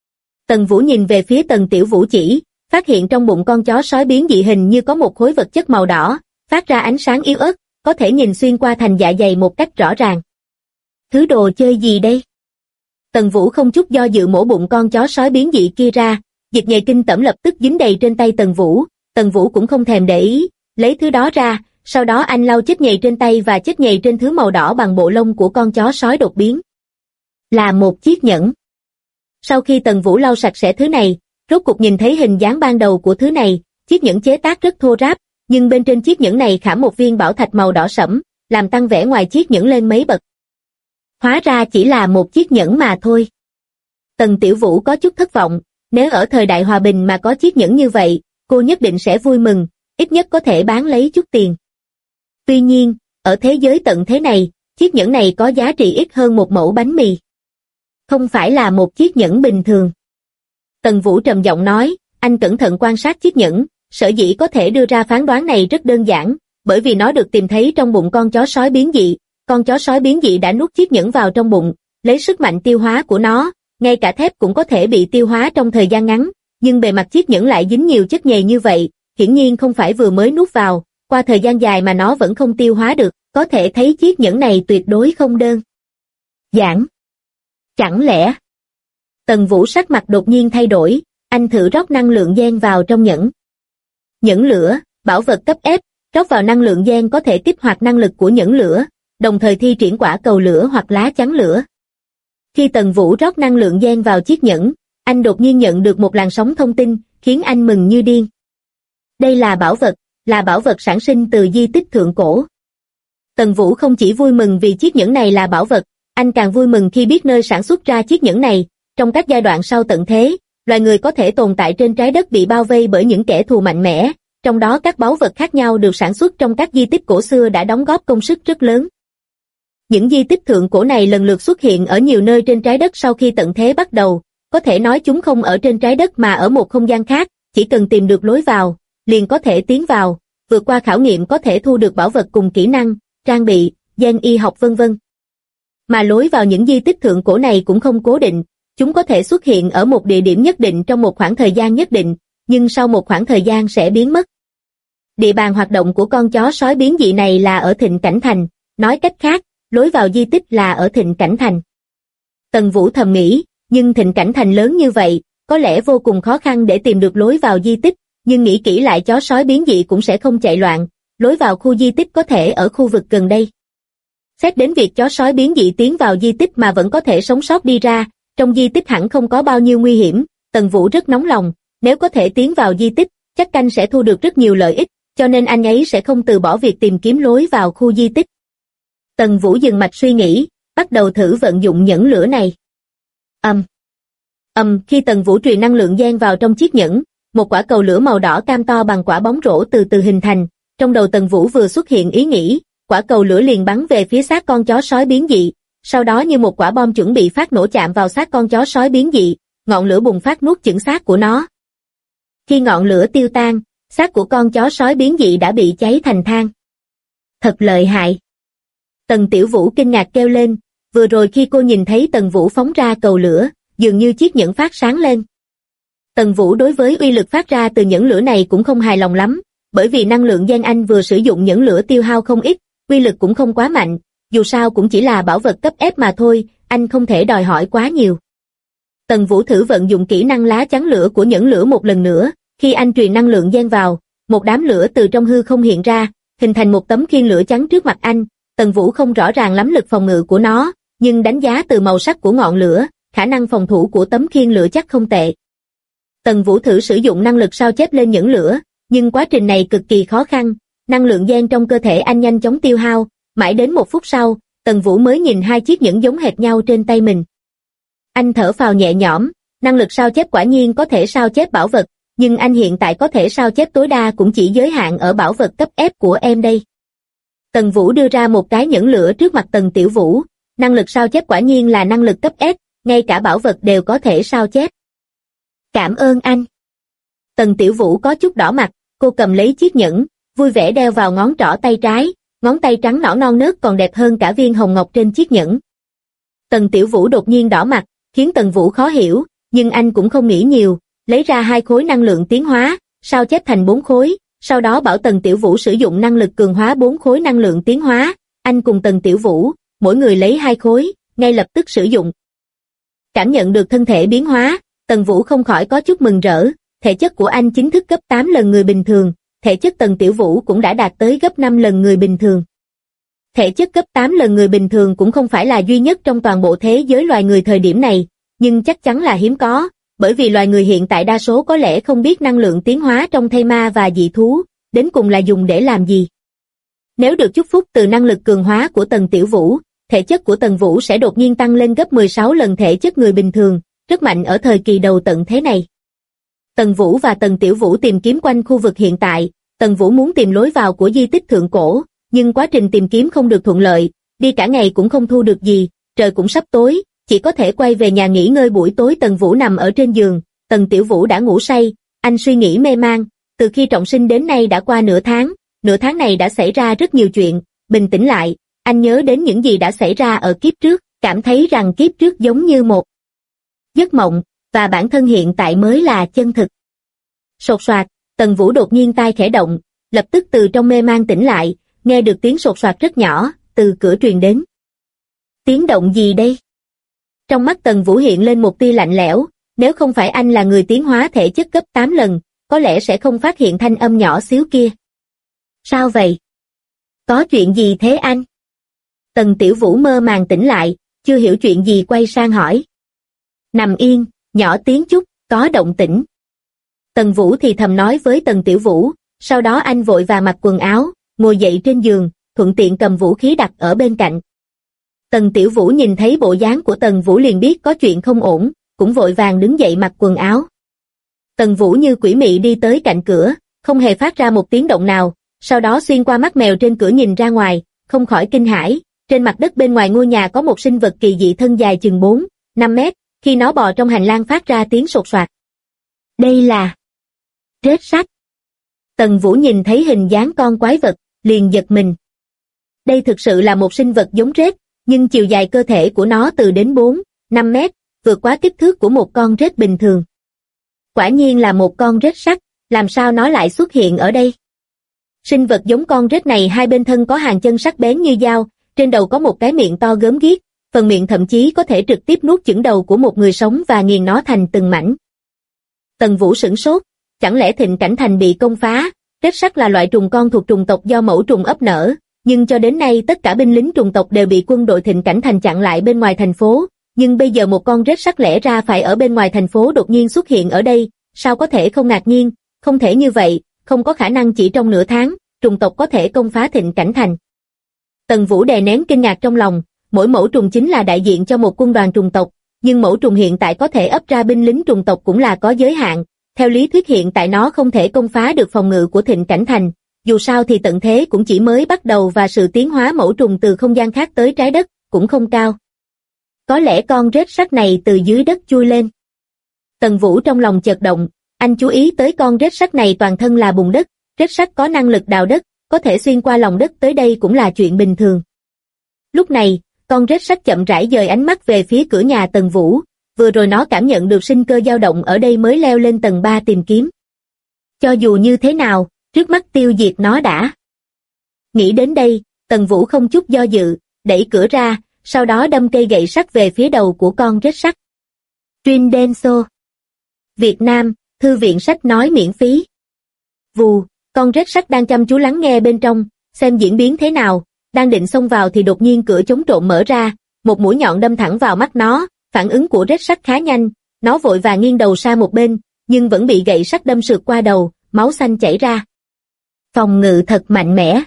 Tần Vũ nhìn về phía Tần Tiểu Vũ chỉ, phát hiện trong bụng con chó sói biến dị hình như có một khối vật chất màu đỏ, phát ra ánh sáng yếu ớt, có thể nhìn xuyên qua thành dạ dày một cách rõ ràng. Thứ đồ chơi gì đây? Tần Vũ không chút do dự mổ bụng con chó sói biến dị kia ra, dịch nhầy kinh tởm lập tức dính đầy trên tay Tần Vũ cũng không thèm để ý, lấy thứ đó ra, sau đó anh lau chất nhầy trên tay và chất nhầy trên thứ màu đỏ bằng bộ lông của con chó sói đột biến. Là một chiếc nhẫn. Sau khi Tần Vũ lau sạch sẽ thứ này, rốt cục nhìn thấy hình dáng ban đầu của thứ này, chiếc nhẫn chế tác rất thô ráp, nhưng bên trên chiếc nhẫn này khảm một viên bảo thạch màu đỏ sẫm, làm tăng vẻ ngoài chiếc nhẫn lên mấy bậc. Hóa ra chỉ là một chiếc nhẫn mà thôi. Tần Tiểu Vũ có chút thất vọng, nếu ở thời đại hòa bình mà có chiếc nhẫn như vậy, cô nhất định sẽ vui mừng, ít nhất có thể bán lấy chút tiền. Tuy nhiên, ở thế giới tận thế này, chiếc nhẫn này có giá trị ít hơn một mẩu bánh mì. Không phải là một chiếc nhẫn bình thường. Tần Vũ trầm giọng nói, anh cẩn thận quan sát chiếc nhẫn, sở dĩ có thể đưa ra phán đoán này rất đơn giản, bởi vì nó được tìm thấy trong bụng con chó sói biến dị. Con chó sói biến dị đã nuốt chiếc nhẫn vào trong bụng, lấy sức mạnh tiêu hóa của nó, ngay cả thép cũng có thể bị tiêu hóa trong thời gian ngắn, nhưng bề mặt chiếc nhẫn lại dính nhiều chất nhầy như vậy, hiển nhiên không phải vừa mới nuốt vào, qua thời gian dài mà nó vẫn không tiêu hóa được, có thể thấy chiếc nhẫn này tuyệt đối không đơn giản. Chẳng lẽ? Tần Vũ sắc mặt đột nhiên thay đổi, anh thử rót năng lượng gen vào trong nhẫn. Nhẫn lửa, bảo vật cấp ép, rót vào năng lượng gen có thể kích hoạt năng lực của nhẫn lửa, đồng thời thi triển quả cầu lửa hoặc lá chắn lửa. Khi Tần Vũ rót năng lượng gen vào chiếc nhẫn, anh đột nhiên nhận được một làn sóng thông tin, khiến anh mừng như điên. Đây là bảo vật sản sinh từ di tích thượng cổ. Tần Vũ không chỉ vui mừng vì chiếc nhẫn này là bảo vật, anh càng vui mừng khi biết nơi sản xuất ra chiếc nhẫn này. Trong các giai đoạn sau tận thế, loài người có thể tồn tại trên trái đất bị bao vây bởi những kẻ thù mạnh mẽ, trong đó các báu vật khác nhau được sản xuất trong các di tích cổ xưa đã đóng góp công sức rất lớn. Những di tích thượng cổ này lần lượt xuất hiện ở nhiều nơi trên trái đất sau khi tận thế bắt đầu, có thể nói chúng không ở trên trái đất mà ở một không gian khác, chỉ cần tìm được lối vào, liền có thể tiến vào, vượt qua khảo nghiệm có thể thu được bảo vật cùng kỹ năng, trang bị, gen y học vân vân. Mà lối vào những di tích thượng cổ này cũng không cố định, chúng có thể xuất hiện ở một địa điểm nhất định trong một khoảng thời gian nhất định, nhưng sau một khoảng thời gian sẽ biến mất. Địa bàn hoạt động của con chó sói biến dị này là ở Thịnh Cảnh Thành, nói cách khác, lối vào di tích là ở Thịnh Cảnh Thành. Tần Vũ thầm nghĩ, nhưng Thịnh Cảnh Thành lớn như vậy, có lẽ vô cùng khó khăn để tìm được lối vào di tích, nhưng nghĩ kỹ lại chó sói biến dị cũng sẽ không chạy loạn, lối vào khu di tích có thể ở khu vực gần đây. Xét đến việc chó sói biến dị tiến vào di tích mà vẫn có thể sống sót đi ra, trong di tích hẳn không có bao nhiêu nguy hiểm, Tần Vũ rất nóng lòng, nếu có thể tiến vào di tích, chắc anh sẽ thu được rất nhiều lợi ích, cho nên anh ấy sẽ không từ bỏ việc tìm kiếm lối vào khu di tích. Tần Vũ dừng mạch suy nghĩ, bắt đầu thử vận dụng nhẫn lửa này. Khi Tần Vũ truyền năng lượng gen vào trong chiếc nhẫn, một quả cầu lửa màu đỏ cam to bằng quả bóng rổ từ từ hình thành, trong đầu Tần Vũ vừa xuất hiện ý nghĩ, quả cầu lửa liền bắn về phía xác con chó sói biến dị, sau đó như một quả bom chuẩn bị phát nổ chạm vào xác con chó sói biến dị, ngọn lửa bùng phát nuốt chửng xác của nó. Khi ngọn lửa tiêu tan, xác của con chó sói biến dị đã bị cháy thành than. Thật lợi hại. Tần Tiểu Vũ kinh ngạc kêu lên, vừa rồi khi cô nhìn thấy Tần Vũ phóng ra cầu lửa, dường như chiếc nhẫn phát sáng lên. Tần Vũ đối với uy lực phát ra từ nhẫn lửa này cũng không hài lòng lắm, bởi vì năng lượng gen anh vừa sử dụng nhẫn lửa tiêu hao không ít, uy lực cũng không quá mạnh, dù sao cũng chỉ là bảo vật cấp ép mà thôi, anh không thể đòi hỏi quá nhiều. Tần Vũ thử vận dụng kỹ năng lá chắn lửa của nhẫn lửa một lần nữa, khi anh truyền năng lượng gen vào, một đám lửa từ trong hư không hiện ra, hình thành một tấm khiên lửa chắn trước mặt anh. Tần Vũ không rõ ràng lắm lực phòng ngự của nó, nhưng đánh giá từ màu sắc của ngọn lửa, khả năng phòng thủ của tấm khiên lửa chắc không tệ. Tần Vũ thử sử dụng năng lực sao chép lên nhẫn lửa, nhưng quá trình này cực kỳ khó khăn, năng lượng gen trong cơ thể anh nhanh chóng tiêu hao, mãi đến 1 phút sau, Tần Vũ mới nhìn hai chiếc nhẫn giống hệt nhau trên tay mình. Anh thở phào nhẹ nhõm, năng lực sao chép quả nhiên có thể sao chép bảo vật, nhưng anh hiện tại có thể sao chép tối đa cũng chỉ giới hạn ở bảo vật cấp ép của em đây. Tần Vũ đưa ra một cái nhẫn lửa trước mặt Tần Tiểu Vũ, năng lực sao chép quả nhiên là năng lực cấp ép, ngay cả bảo vật đều có thể sao chép. Cảm ơn anh. Tần Tiểu Vũ có chút đỏ mặt, cô cầm lấy chiếc nhẫn, vui vẻ đeo vào ngón trỏ tay trái, ngón tay trắng nõn non nớt còn đẹp hơn cả viên hồng ngọc trên chiếc nhẫn. Tần Tiểu Vũ đột nhiên đỏ mặt, khiến Tần Vũ khó hiểu, nhưng anh cũng không nghĩ nhiều, lấy ra 2 khối năng lượng tiến hóa, sao chép thành 4 khối, sau đó bảo Tần Tiểu Vũ sử dụng năng lực cường hóa 4 khối năng lượng tiến hóa, anh cùng Tần Tiểu Vũ, mỗi người lấy 2 khối, ngay lập tức sử dụng. Cảm nhận được thân thể biến hóa, Tần Vũ không khỏi có chút mừng rỡ, thể chất của anh chính thức gấp 8 lần người bình thường, thể chất Tần Tiểu Vũ cũng đã đạt tới gấp 5 lần người bình thường. Thể chất gấp 8 lần người bình thường cũng không phải là duy nhất trong toàn bộ thế giới loài người thời điểm này, nhưng chắc chắn là hiếm có, bởi vì loài người hiện tại đa số có lẽ không biết năng lượng tiến hóa trong thây ma và dị thú, đến cùng là dùng để làm gì. Nếu được chúc phúc từ năng lực cường hóa của Tần Tiểu Vũ, thể chất của Tần Vũ sẽ đột nhiên tăng lên gấp 16 lần thể chất người bình thường, rất mạnh ở thời kỳ đầu tận thế này. Tần Vũ và Tần Tiểu Vũ tìm kiếm quanh khu vực hiện tại, Tần Vũ muốn tìm lối vào của di tích thượng cổ, nhưng quá trình tìm kiếm không được thuận lợi, đi cả ngày cũng không thu được gì, trời cũng sắp tối, chỉ có thể quay về nhà nghỉ ngơi. Buổi tối Tần Vũ nằm ở trên giường, Tần Tiểu Vũ đã ngủ say, Anh suy nghĩ mê man, từ khi trọng sinh đến nay đã qua nửa tháng này đã xảy ra rất nhiều chuyện, bình tĩnh lại, anh nhớ đến những gì đã xảy ra ở kiếp trước, cảm thấy rằng kiếp trước giống như một giấc mộng, và bản thân hiện tại mới là chân thực. Sột soạt, Tần Vũ đột nhiên tai khẽ động, lập tức từ trong mê man tỉnh lại, nghe được tiếng sột soạt rất nhỏ, từ cửa truyền đến. Tiếng động gì đây? Trong mắt Tần Vũ hiện lên một tia lạnh lẽo, nếu không phải anh là người tiến hóa thể chất gấp 8 lần, có lẽ sẽ không phát hiện thanh âm nhỏ xíu kia. Sao vậy? Có chuyện gì thế anh? Tần Tiểu Vũ mơ màng tỉnh lại, chưa hiểu chuyện gì quay sang hỏi. Nằm yên, nhỏ tiếng chút, có động tĩnh. Tần Vũ thì thầm nói với Tần Tiểu Vũ, sau đó anh vội vàng mặc quần áo, ngồi dậy trên giường, thuận tiện cầm vũ khí đặt ở bên cạnh. Tần Tiểu Vũ nhìn thấy bộ dáng của Tần Vũ liền biết có chuyện không ổn, cũng vội vàng đứng dậy mặc quần áo. Tần Vũ như quỷ mị đi tới cạnh cửa, không hề phát ra một tiếng động nào, sau đó xuyên qua mắt mèo trên cửa nhìn ra ngoài, không khỏi kinh hãi, trên mặt đất bên ngoài ngôi nhà có một sinh vật kỳ dị thân dài chừng 4-5 mét, khi nó bò trong hành lang phát ra tiếng sột soạt. Đây là rết sắt. Tần Vũ nhìn thấy hình dáng con quái vật, liền giật mình. Đây thực sự là một sinh vật giống rết, nhưng chiều dài cơ thể của nó từ đến 4-5 mét, vượt quá kích thước của một con rết bình thường. Quả nhiên là một con rết sắt, làm sao nó lại xuất hiện ở đây? Sinh vật giống con rết này hai bên thân có hàng chân sắc bén như dao, trên đầu có một cái miệng to gớm ghiếc, phần miệng thậm chí có thể trực tiếp nuốt chửng đầu của một người sống và nghiền nó thành từng mảnh. Tần Vũ sửng sốt, chẳng lẽ Thịnh Cảnh Thành bị công phá? Rết sắt là loại trùng con thuộc trùng tộc do mẫu trùng ấp nở, nhưng cho đến nay tất cả binh lính trùng tộc đều bị quân đội Thịnh Cảnh Thành chặn lại bên ngoài thành phố, nhưng bây giờ một con rết sắt lẽ ra phải ở bên ngoài thành phố đột nhiên xuất hiện ở đây, sao có thể không ngạc nhiên? Không thể như vậy, không có khả năng chỉ trong nửa tháng, trùng tộc có thể công phá Thịnh Cảnh Thành. Tần Vũ đè nén kinh ngạc trong lòng, mỗi mẫu trùng chính là đại diện cho một quân đoàn trùng tộc, nhưng mẫu trùng hiện tại có thể ấp ra binh lính trùng tộc cũng là có giới hạn, theo lý thuyết hiện tại nó không thể công phá được phòng ngự của Thịnh Cảnh Thành, dù sao thì tận thế cũng chỉ mới bắt đầu và sự tiến hóa mẫu trùng từ không gian khác tới trái đất cũng không cao. Có lẽ con rết sắt này từ dưới đất chui lên. Tần Vũ trong lòng chợt động, anh chú ý tới con rết sắt này toàn thân là bùn đất, rết sắt có năng lực đào đất, có thể xuyên qua lòng đất tới đây cũng là chuyện bình thường. Lúc này, con rết sắt chậm rãi dời ánh mắt về phía cửa nhà Tần Vũ, vừa rồi nó cảm nhận được sinh cơ dao động ở đây mới leo lên tầng 3 tìm kiếm. Cho dù như thế nào, trước mắt tiêu diệt nó đã. Nghĩ đến đây, Tần Vũ không chút do dự, đẩy cửa ra, sau đó đâm cây gậy sắt về phía đầu của con rết sắt. Truyện Denso Việt Nam, thư viện sách nói miễn phí. Vù, con rết sắt đang chăm chú lắng nghe bên trong, xem diễn biến thế nào, đang định xông vào thì đột nhiên cửa chống trộm mở ra, một mũi nhọn đâm thẳng vào mắt nó, phản ứng của rết sắt khá nhanh, nó vội vàng nghiêng đầu sang một bên, nhưng vẫn bị gậy sắt đâm sượt qua đầu, máu xanh chảy ra. Phòng ngự thật mạnh mẽ.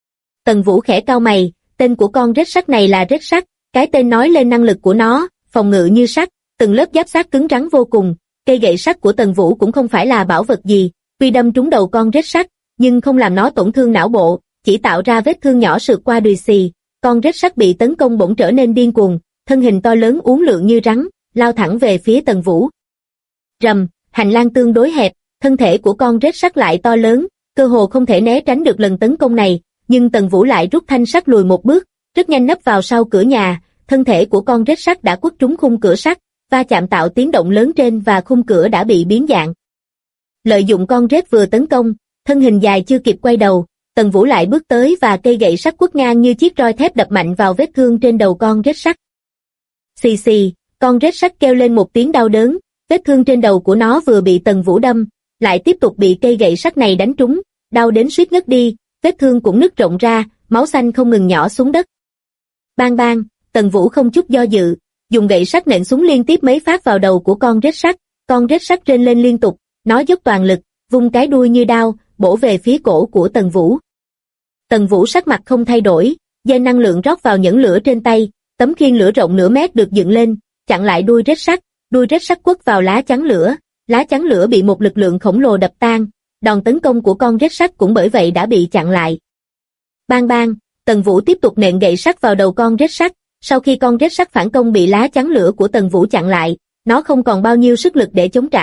Tần Vũ khẽ cau mày, tên của con rết sắt này là rết sắt, cái tên nói lên năng lực của nó, phòng ngự như sắt, từng lớp giáp xác cứng rắn vô cùng, cây gậy sắt của Tần Vũ cũng không phải là bảo vật gì, tuy đâm trúng đầu con rết sắt, nhưng không làm nó tổn thương não bộ, chỉ tạo ra vết thương nhỏ sượt qua đùi xì, con rết sắt bị tấn công bỗng trở nên điên cuồng, thân hình to lớn uốn lượn như rắn, lao thẳng về phía Tần Vũ. Rầm, hành lang tương đối hẹp, thân thể của con rết sắt lại to lớn, cơ hồ không thể né tránh được lần tấn công này, nhưng Tần Vũ lại rút thanh sắt lùi một bước, rất nhanh nấp vào sau cửa nhà, thân thể của con rết sắt đã quất trúng khung cửa sắt, va chạm tạo tiếng động lớn trên và khung cửa đã bị biến dạng. Lợi dụng con rết vừa tấn công, thân hình dài chưa kịp quay đầu, Tần Vũ lại bước tới và cây gậy sắt quất ngang như chiếc roi thép đập mạnh vào vết thương trên đầu con rết sắt. Xì xì, con rết sắt kêu lên một tiếng đau đớn, vết thương trên đầu của nó vừa bị Tần Vũ đâm, lại tiếp tục bị cây gậy sắt này đánh trúng, đau đến suýt ngất đi, vết thương cũng nứt rộng ra, máu xanh không ngừng nhỏ xuống đất. Bang bang, Tần Vũ không chút do dự, dùng gậy sắt nện súng liên tiếp mấy phát vào đầu của con rết sắt rên lên liên tục, nó dốc toàn lực, vung cái đuôi như đao, bổ về phía cổ của Tần Vũ. Tần Vũ sắc mặt không thay đổi, dây năng lượng rót vào nhẫn lửa trên tay, tấm khiên lửa rộng nửa mét được dựng lên, chặn lại đuôi rết sắt quất vào lá chắn lửa bị một lực lượng khổng lồ đập tan, đòn tấn công của con rết sắt cũng bởi vậy đã bị chặn lại. Bang bang, Tần Vũ tiếp tục nện gậy sắt vào đầu con rết sắt, sau khi con rết sắt phản công bị lá chắn lửa của Tần Vũ chặn lại, nó không còn bao nhiêu sức lực để chống trả,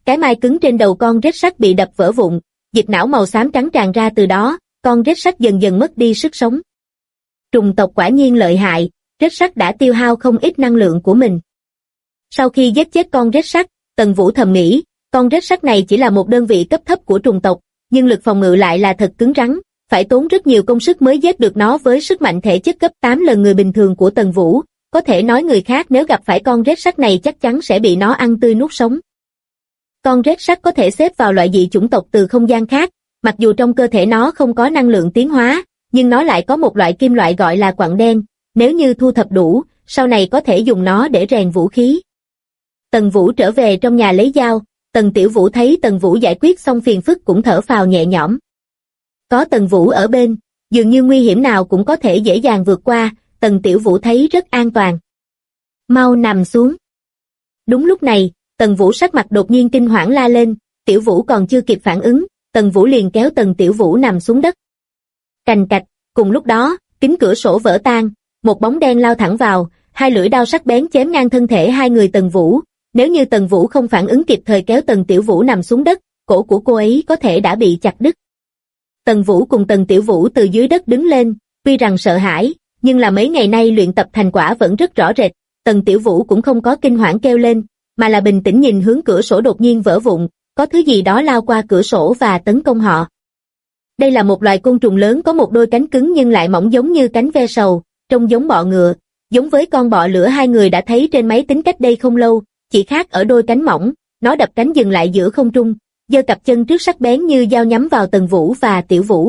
cái mai cứng trên đầu con rết sắt bị đập vỡ vụn, dịch não màu xám trắng tràn ra từ đó, con rết sắt dần dần mất đi sức sống. Trùng tộc quả nhiên lợi hại, rết sắt đã tiêu hao không ít năng lượng của mình. Sau khi giết chết con rết sắt, Tần Vũ thầm nghĩ, con rết sắt này chỉ là một đơn vị cấp thấp của trùng tộc, nhưng lực phòng ngự lại là thật cứng rắn, phải tốn rất nhiều công sức mới giết được nó với sức mạnh thể chất gấp 8 lần người bình thường của Tần Vũ, có thể nói người khác nếu gặp phải con rết sắt này chắc chắn sẽ bị nó ăn tươi nuốt sống. Con rết sắt có thể xếp vào loại dị chủng tộc từ không gian khác, mặc dù trong cơ thể nó không có năng lượng tiến hóa, nhưng nó lại có một loại kim loại gọi là quặng đen, nếu như thu thập đủ, sau này có thể dùng nó để rèn vũ khí. Tần Vũ trở về trong nhà lấy dao, Tần Tiểu Vũ thấy Tần Vũ giải quyết xong phiền phức cũng thở phào nhẹ nhõm. Có Tần Vũ ở bên, dường như nguy hiểm nào cũng có thể dễ dàng vượt qua, Tần Tiểu Vũ thấy rất an toàn. Mau nằm xuống. Đúng lúc này, Tần Vũ sắc mặt đột nhiên kinh hoảng la lên, Tiểu Vũ còn chưa kịp phản ứng, Tần Vũ liền kéo Tần Tiểu Vũ nằm xuống đất. Cành cạch, cùng lúc đó, kính cửa sổ vỡ tan, một bóng đen lao thẳng vào, hai lưỡi đao sắc bén chém ngang thân thể hai người Tần Vũ. Nếu như Tần Vũ không phản ứng kịp thời kéo Tần Tiểu Vũ nằm xuống đất, cổ của cô ấy có thể đã bị chặt đứt. Tần Vũ cùng Tần Tiểu Vũ từ dưới đất đứng lên, tuy rằng sợ hãi, nhưng là mấy ngày nay luyện tập thành quả vẫn rất rõ rệt, Tần Tiểu Vũ cũng không có kinh hoảng kêu lên, mà là bình tĩnh nhìn hướng cửa sổ đột nhiên vỡ vụn, có thứ gì đó lao qua cửa sổ và tấn công họ. Đây là một loài côn trùng lớn có một đôi cánh cứng nhưng lại mỏng giống như cánh ve sầu, trông giống bọ ngựa, giống với con bọ lửa hai người đã thấy trên máy tính cách đây không lâu, chỉ khác ở đôi cánh mỏng, nó đập cánh dừng lại giữa không trung, giơ cặp chân trước sắc bén như dao nhắm vào Tần Vũ và Tiểu Vũ.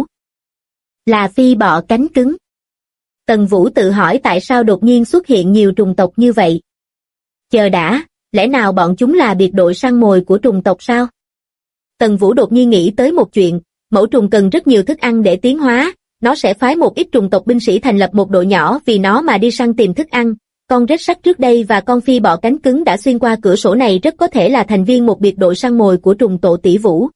Là phi bọ cánh cứng. Tần Vũ tự hỏi tại sao đột nhiên xuất hiện nhiều trùng tộc như vậy. Chờ đã, lẽ nào bọn chúng là biệt đội săn mồi của trùng tộc sao? Tần Vũ đột nhiên nghĩ tới một chuyện, mẫu trùng cần rất nhiều thức ăn để tiến hóa, nó sẽ phái một ít trùng tộc binh sĩ thành lập một đội nhỏ vì nó mà đi săn tìm thức ăn. Con rết sắt trước đây và con phi bọ cánh cứng đã xuyên qua cửa sổ này rất có thể là thành viên một biệt đội săn mồi của trùng tổ tỷ Vũ.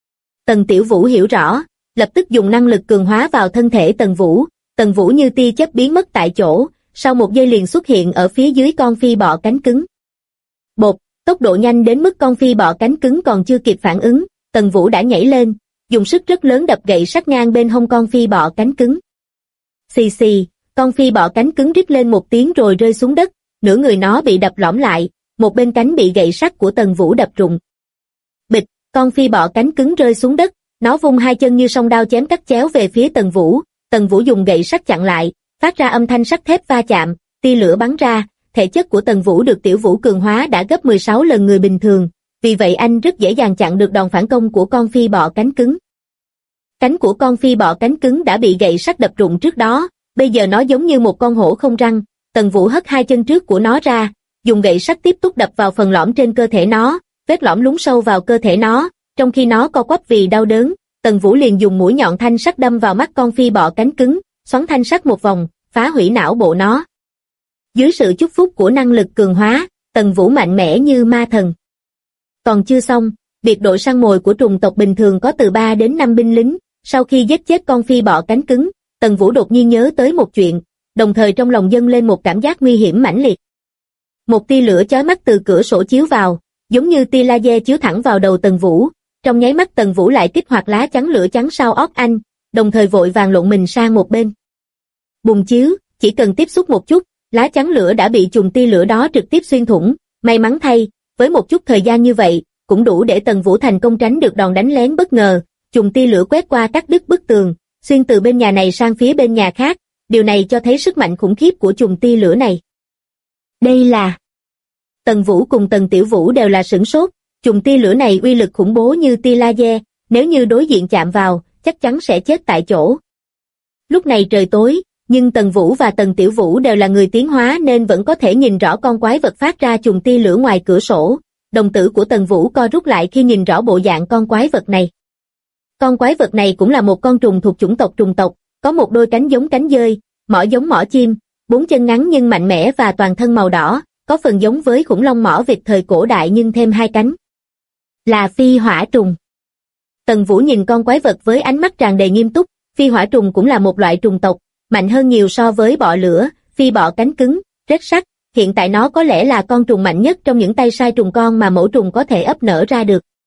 Tần Tiểu Vũ hiểu rõ, lập tức dùng năng lực cường hóa vào thân thể Tần Vũ như tia chớp biến mất tại chỗ, sau một giây liền xuất hiện ở phía dưới con phi bọ cánh cứng. Bột, tốc độ nhanh đến mức con phi bọ cánh cứng còn chưa kịp phản ứng, Tần Vũ đã nhảy lên, dùng sức rất lớn đập gậy sắt ngang bên hông con phi bọ cánh cứng. Xì xì, con phi bọ cánh cứng rít lên một tiếng rồi rơi xuống đất, nửa người nó bị đập lõm lại, một bên cánh bị gậy sắt của Tần Vũ đập rụng. Bịch, con phi bọ cánh cứng rơi xuống đất, nó vung hai chân như song đao chém cắt chéo về phía Tần Vũ dùng gậy sắt chặn lại, phát ra âm thanh sắt thép va chạm, tia lửa bắn ra, thể chất của Tần Vũ được Tiểu Vũ cường hóa đã gấp 16 lần người bình thường, vì vậy anh rất dễ dàng chặn được đòn phản công của con phi bọ cánh cứng. Cánh của con phi bọ cánh cứng đã bị gậy sắt đập rụng trước đó, bây giờ nó giống như một con hổ không răng, Tần Vũ hất hai chân trước của nó ra, dùng gậy sắt tiếp tục đập vào phần lõm trên cơ thể nó, vết lõm lún sâu vào cơ thể nó, trong khi nó co quắp vì đau đớn, Tần Vũ liền dùng mũi nhọn thanh sắt đâm vào mắt con phi bọ cánh cứng, xoắn thanh sắt một vòng, phá hủy não bộ nó. Dưới sự chúc phúc của năng lực cường hóa, Tần Vũ mạnh mẽ như ma thần. Còn chưa xong, biệt đội săn mồi của trùng tộc bình thường có từ 3 đến 5 binh lính, sau khi giết chết con phi bọ cánh cứng, Tần Vũ đột nhiên nhớ tới một chuyện, đồng thời trong lòng dâng lên một cảm giác nguy hiểm mãnh liệt. Một tia lửa chói mắt từ cửa sổ chiếu vào, giống như tia laser chiếu thẳng vào đầu Tần Vũ, trong nháy mắt Tần Vũ lại kích hoạt lá chắn lửa trắng sau ót anh, đồng thời vội vàng lộn mình sang một bên. Bùng chiếu, chỉ cần tiếp xúc một chút, lá chắn lửa đã bị chùm tia lửa đó trực tiếp xuyên thủng, may mắn thay, với một chút thời gian như vậy, cũng đủ để Tần Vũ thành công tránh được đòn đánh lén bất ngờ, chùm tia lửa quét qua cắt đứt bức tường, xuyên từ bên nhà này sang phía bên nhà khác, điều này cho thấy sức mạnh khủng khiếp của chùm tia lửa này. Đây là... Tần Vũ cùng Tần Tiểu Vũ đều là sửng sốt, chùm tia lửa này uy lực khủng bố như tia laser, nếu như đối diện chạm vào, chắc chắn sẽ chết tại chỗ. Lúc này trời tối, nhưng Tần Vũ và Tần Tiểu Vũ đều là người tiến hóa nên vẫn có thể nhìn rõ con quái vật phát ra chùm tia lửa ngoài cửa sổ, đồng tử của Tần Vũ co rút lại khi nhìn rõ bộ dạng con quái vật này. Con quái vật này cũng là một con trùng thuộc chủng tộc trùng tộc, có một đôi cánh giống cánh dơi, mỏ giống mỏ chim, 4 chân ngắn nhưng mạnh mẽ và toàn thân màu đỏ, có phần giống với khủng long mỏ vịt thời cổ đại nhưng thêm 2 cánh. Là phi hỏa trùng. Tần Vũ nhìn con quái vật với ánh mắt tràn đầy nghiêm túc, phi hỏa trùng cũng là một loại trùng tộc, mạnh hơn nhiều so với bọ lửa, phi bọ cánh cứng, rết sắt, hiện tại nó có lẽ là con trùng mạnh nhất trong những tay sai trùng con mà mẫu trùng có thể ấp nở ra được.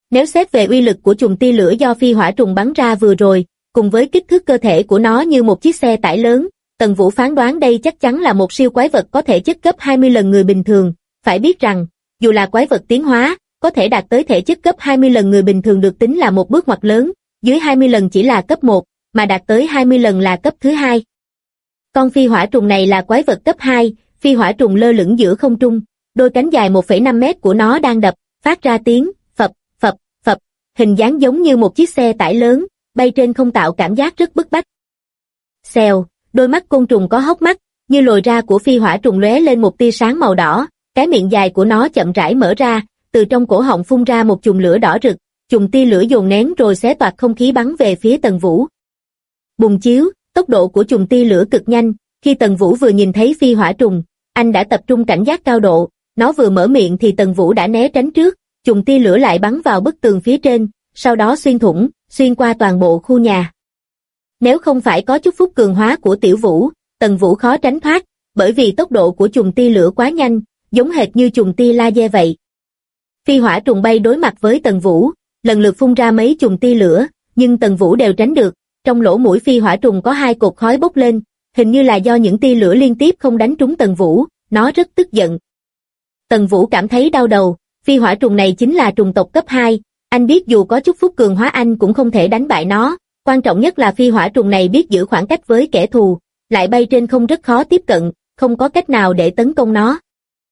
Nếu xét về uy lực của chùm tia lửa do phi hỏa trùng bắn ra vừa rồi, cùng với kích thước cơ thể của nó như một chiếc xe tải lớn, Tần Vũ phán đoán đây chắc chắn là một siêu quái vật có thể chất gấp 20 lần người bình thường. Phải biết rằng, dù là quái vật tiến hóa, có thể đạt tới thể chất gấp 20 lần người bình thường được tính là một bước ngoặt lớn, dưới 20 lần chỉ là cấp 1, mà đạt tới 20 lần là cấp thứ 2. Con phi hỏa trùng này là quái vật cấp 2, phi hỏa trùng lơ lửng giữa không trung, đôi cánh dài 1,5 mét của nó đang đập, phát ra tiếng phập, phập, phập, hình dáng giống như một chiếc xe tải lớn, bay trên không tạo cảm giác rất bức bách. Xèo, đôi mắt côn trùng có hốc mắt, như lồi ra của phi hỏa trùng lóe lên một tia sáng màu đỏ, cái miệng dài của nó chậm rãi mở ra, từ trong cổ họng phun ra một chùm lửa đỏ rực, chùm tia lửa dồn nén rồi xé toạc không khí bắn về phía Tần Vũ. Bùng chiếu, tốc độ của chùm tia lửa cực nhanh, khi Tần Vũ vừa nhìn thấy phi hỏa trùng, anh đã tập trung cảnh giác cao độ, nó vừa mở miệng thì Tần Vũ đã né tránh trước, chùm tia lửa lại bắn vào bức tường phía trên, sau đó xuyên qua toàn bộ khu nhà. Nếu không phải có chút phúc cường hóa của Tiểu Vũ, Tần Vũ khó tránh thoát, bởi vì tốc độ của chùm tia lửa quá nhanh, giống hệt như chùm tia laser vậy. Phi hỏa trùng bay đối mặt với Tần Vũ, lần lượt phun ra mấy chùm tia lửa, nhưng Tần Vũ đều tránh được. Trong lỗ mũi phi hỏa trùng có 2 cột khói bốc lên, hình như là do những tia lửa liên tiếp không đánh trúng Tần Vũ, nó rất tức giận. Tần Vũ cảm thấy đau đầu, phi hỏa trùng này chính là trùng tộc cấp 2, anh biết dù có chút phúc cường hóa anh cũng không thể đánh bại nó, quan trọng nhất là phi hỏa trùng này biết giữ khoảng cách với kẻ thù, lại bay trên không rất khó tiếp cận, không có cách nào để tấn công nó.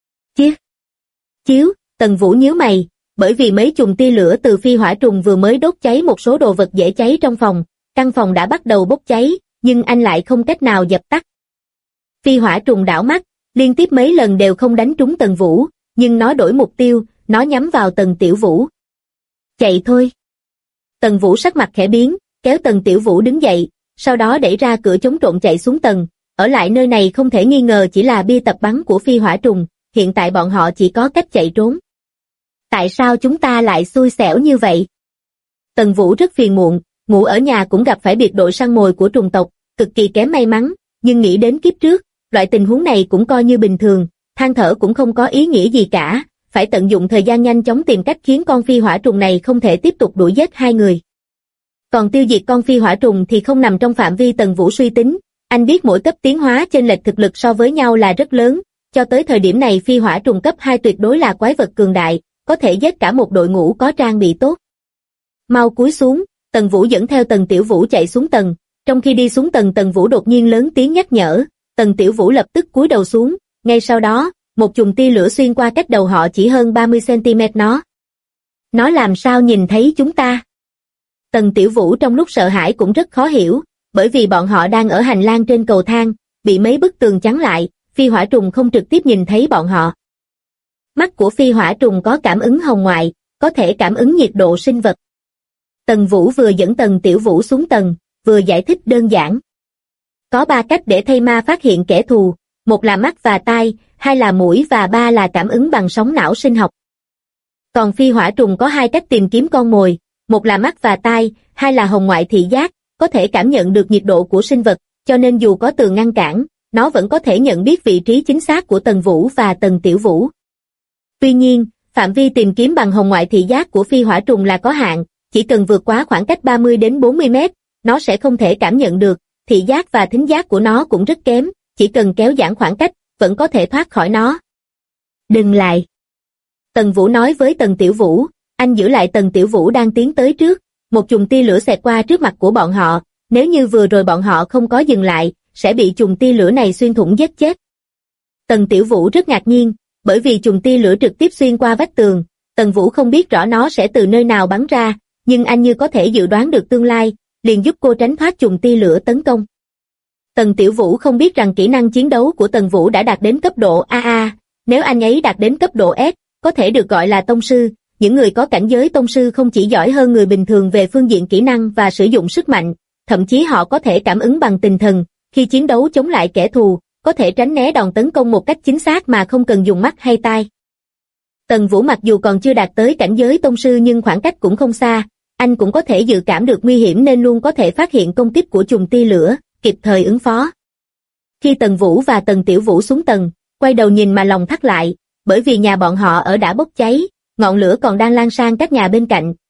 Chiếu, Tần Vũ nhíu mày, bởi vì mấy chùm tia lửa từ phi hỏa trùng vừa mới đốt cháy một số đồ vật dễ cháy trong phòng, căn phòng đã bắt đầu bốc cháy, nhưng anh lại không cách nào dập tắt. Phi hỏa trùng đảo mắt, liên tiếp mấy lần đều không đánh trúng Tần Vũ, nhưng nó đổi mục tiêu, nó nhắm vào Tần Tiểu Vũ. Chạy thôi. Tần Vũ sắc mặt khẽ biến, kéo Tần Tiểu Vũ đứng dậy, sau đó đẩy ra cửa chống trộm chạy xuống tầng, ở lại nơi này không thể nghi ngờ chỉ là bia tập bắn của phi hỏa trùng, hiện tại bọn họ chỉ có cách chạy trốn. Tại sao chúng ta lại xui xẻo như vậy? Tần Vũ rất phiền muộn, ngủ ở nhà cũng gặp phải biệt đội săn mồi của trùng tộc, cực kỳ kém may mắn, nhưng nghĩ đến kiếp trước, loại tình huống này cũng coi như bình thường, than thở cũng không có ý nghĩa gì cả, phải tận dụng thời gian nhanh chóng tìm cách khiến con phi hỏa trùng này không thể tiếp tục đuổi giết hai người. Còn tiêu diệt con phi hỏa trùng thì không nằm trong phạm vi Tần Vũ suy tính, anh biết mỗi cấp tiến hóa chênh lệch thực lực so với nhau là rất lớn, cho tới thời điểm này phi hỏa trùng cấp 2 tuyệt đối là quái vật cường đại, có thể giết cả một đội ngũ có trang bị tốt. Mau cúi xuống, Tần Vũ dẫn theo Tần Tiểu Vũ chạy xuống tầng, trong khi đi xuống tầng Tần Vũ đột nhiên lớn tiếng nhắc nhở, Tần Tiểu Vũ lập tức cúi đầu xuống, ngay sau đó, một chùm tia lửa xuyên qua cách đầu họ chỉ hơn 30 cm Nó làm sao nhìn thấy chúng ta? Tần Tiểu Vũ trong lúc sợ hãi cũng rất khó hiểu, bởi vì bọn họ đang ở hành lang trên cầu thang, bị mấy bức tường chắn lại, phi hỏa trùng không trực tiếp nhìn thấy bọn họ. Mắt của phi hỏa trùng có cảm ứng hồng ngoại, có thể cảm ứng nhiệt độ sinh vật. Tần Vũ vừa dẫn Tần Tiểu Vũ xuống tầng, vừa giải thích đơn giản. Có 3 cách để thây ma phát hiện kẻ thù, một là mắt và tai, 2 là mũi và 3 là cảm ứng bằng sóng não sinh học. Còn phi hỏa trùng có 2 cách tìm kiếm con mồi, một là mắt và tai, 2 là hồng ngoại thị giác, có thể cảm nhận được nhiệt độ của sinh vật, cho nên dù có tường ngăn cản, nó vẫn có thể nhận biết vị trí chính xác của Tần Vũ và Tần Tiểu Vũ. Tuy nhiên, phạm vi tìm kiếm bằng hồng ngoại thị giác của phi hỏa trùng là có hạn, chỉ cần vượt quá khoảng cách 30 đến 40 mét, nó sẽ không thể cảm nhận được, thị giác và thính giác của nó cũng rất kém, chỉ cần kéo giãn khoảng cách, vẫn có thể thoát khỏi nó. Đừng lại. Tần Vũ nói với Tần Tiểu Vũ, anh giữ lại Tần Tiểu Vũ đang tiến tới trước, một chùm tia lửa xẹt qua trước mặt của bọn họ, nếu như vừa rồi bọn họ không có dừng lại, sẽ bị chùm tia lửa này xuyên thủng giết chết. Tần Tiểu Vũ rất ngạc nhiên, bởi vì chùm tia lửa trực tiếp xuyên qua vách tường, Tần Vũ không biết rõ nó sẽ từ nơi nào bắn ra, nhưng anh như có thể dự đoán được tương lai, liền giúp cô tránh thoát chùm tia lửa tấn công. Tần Tiểu Vũ không biết rằng kỹ năng chiến đấu của Tần Vũ đã đạt đến cấp độ AA, nếu anh ấy đạt đến cấp độ S, có thể được gọi là tông sư. Những người có cảnh giới tông sư không chỉ giỏi hơn người bình thường về phương diện kỹ năng và sử dụng sức mạnh, thậm chí họ có thể cảm ứng bằng tinh thần, khi chiến đấu chống lại kẻ thù, có thể tránh né đòn tấn công một cách chính xác mà không cần dùng mắt hay tai. Tần Vũ mặc dù còn chưa đạt tới cảnh giới tông sư nhưng khoảng cách cũng không xa, anh cũng có thể dự cảm được nguy hiểm nên luôn có thể phát hiện công kích của chùm tia lửa, kịp thời ứng phó. Khi Tần Vũ và Tần Tiểu Vũ xuống tầng, quay đầu nhìn mà lòng thắt lại, bởi vì nhà bọn họ ở đã bốc cháy, ngọn lửa còn đang lan sang các nhà bên cạnh,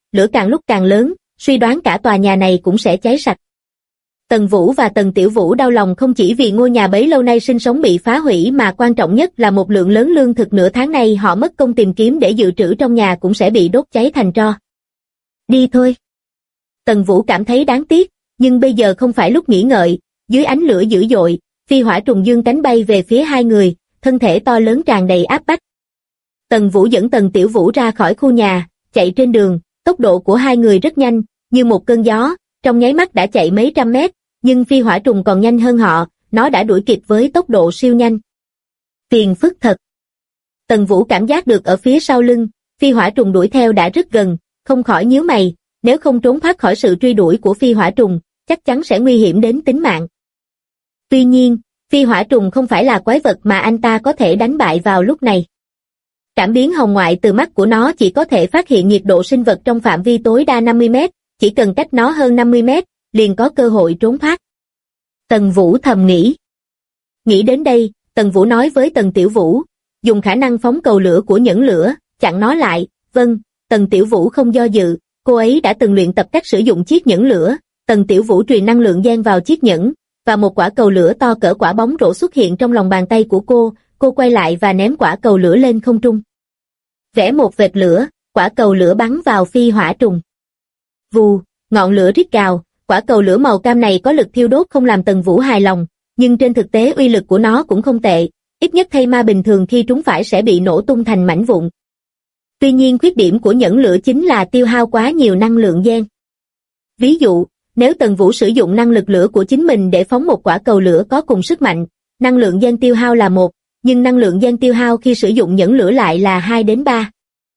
lửa càng lúc càng lớn, suy đoán cả tòa nhà này cũng sẽ cháy sạch. Tần Vũ và Tần Tiểu Vũ đau lòng không chỉ vì ngôi nhà bấy lâu nay sinh sống bị phá hủy mà quan trọng nhất là một lượng lớn lương thực nửa tháng nay họ mất công tìm kiếm để dự trữ trong nhà cũng sẽ bị đốt cháy thành tro. Đi thôi. Tần Vũ cảm thấy đáng tiếc, nhưng bây giờ không phải lúc nghỉ ngợi, dưới ánh lửa dữ dội, phi hỏa trùng dương cánh bay về phía hai người, thân thể to lớn tràn đầy áp bách. Tần Vũ dẫn Tần Tiểu Vũ ra khỏi khu nhà, chạy trên đường, tốc độ của hai người rất nhanh, như một cơn gió, trong nháy mắt đã chạy mấy trăm mét, nhưng phi hỏa trùng còn nhanh hơn họ, nó đã đuổi kịp với tốc độ siêu nhanh. Phiền phức thật. Tần Vũ cảm giác được ở phía sau lưng, phi hỏa trùng đuổi theo đã rất gần, không khỏi nhíu mày, nếu không trốn thoát khỏi sự truy đuổi của phi hỏa trùng, chắc chắn sẽ nguy hiểm đến tính mạng. Tuy nhiên, phi hỏa trùng không phải là quái vật mà anh ta có thể đánh bại vào lúc này. Cảm biến hồng ngoại từ mắt của nó chỉ có thể phát hiện nhiệt độ sinh vật trong phạm vi tối đa 50 mét, chỉ cần cách nó hơn 50 mét, liền có cơ hội trốn thoát. Tần Vũ thầm nghĩ. Nghĩ đến đây, Tần Vũ nói với Tần Tiểu Vũ, dùng khả năng phóng cầu lửa của nhẫn lửa, chặn nó lại. Vâng, Tần Tiểu Vũ không do dự, cô ấy đã từng luyện tập cách sử dụng chiếc nhẫn lửa. Tần Tiểu Vũ truyền năng lượng gen vào chiếc nhẫn, và một quả cầu lửa to cỡ quả bóng rổ xuất hiện trong lòng bàn tay của cô quay lại và ném quả cầu lửa lên không trung. Vẽ một vệt lửa, quả cầu lửa bắn vào phi hỏa trùng. Vù, ngọn lửa rít gào, quả cầu lửa màu cam này có lực thiêu đốt không làm Tần Vũ hài lòng, nhưng trên thực tế uy lực của nó cũng không tệ, ít nhất thay ma bình thường khi trúng phải sẽ bị nổ tung thành mảnh vụn. Tuy nhiên khuyết điểm của nhẫn lửa chính là tiêu hao quá nhiều năng lượng gen. Ví dụ, nếu Tần Vũ sử dụng năng lực lửa của chính mình để phóng một quả cầu lửa có cùng sức mạnh, năng lượng gen tiêu hao là 1, nhưng năng lượng gen tiêu hao khi sử dụng nhẫn lửa lại là 2 đến 3.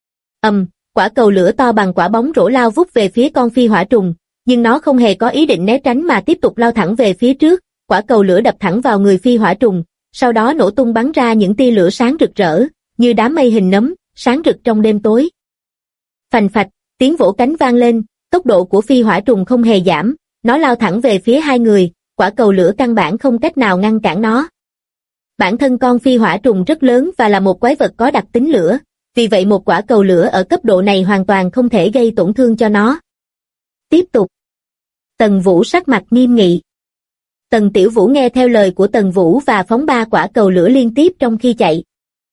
Quả cầu lửa to bằng quả bóng rổ lao vút về phía con phi hỏa trùng, nhưng nó không hề có ý định né tránh mà tiếp tục lao thẳng về phía trước, quả cầu lửa đập thẳng vào người phi hỏa trùng, sau đó nổ tung bắn ra những tia lửa sáng rực rỡ, như đám mây hình nấm, sáng rực trong đêm tối. Phành phạch, tiếng vỗ cánh vang lên, tốc độ của phi hỏa trùng không hề giảm, nó lao thẳng về phía hai người, quả cầu lửa căn bản không cách nào ngăn cản nó. Bản thân con phi hỏa trùng rất lớn và là một quái vật có đặc tính lửa, vì vậy một quả cầu lửa ở cấp độ này hoàn toàn không thể gây tổn thương cho nó. Tiếp tục. Tần Vũ sắc mặt nghiêm nghị. Tần Tiểu Vũ nghe theo lời của Tần Vũ và phóng 3 quả cầu lửa liên tiếp trong khi chạy.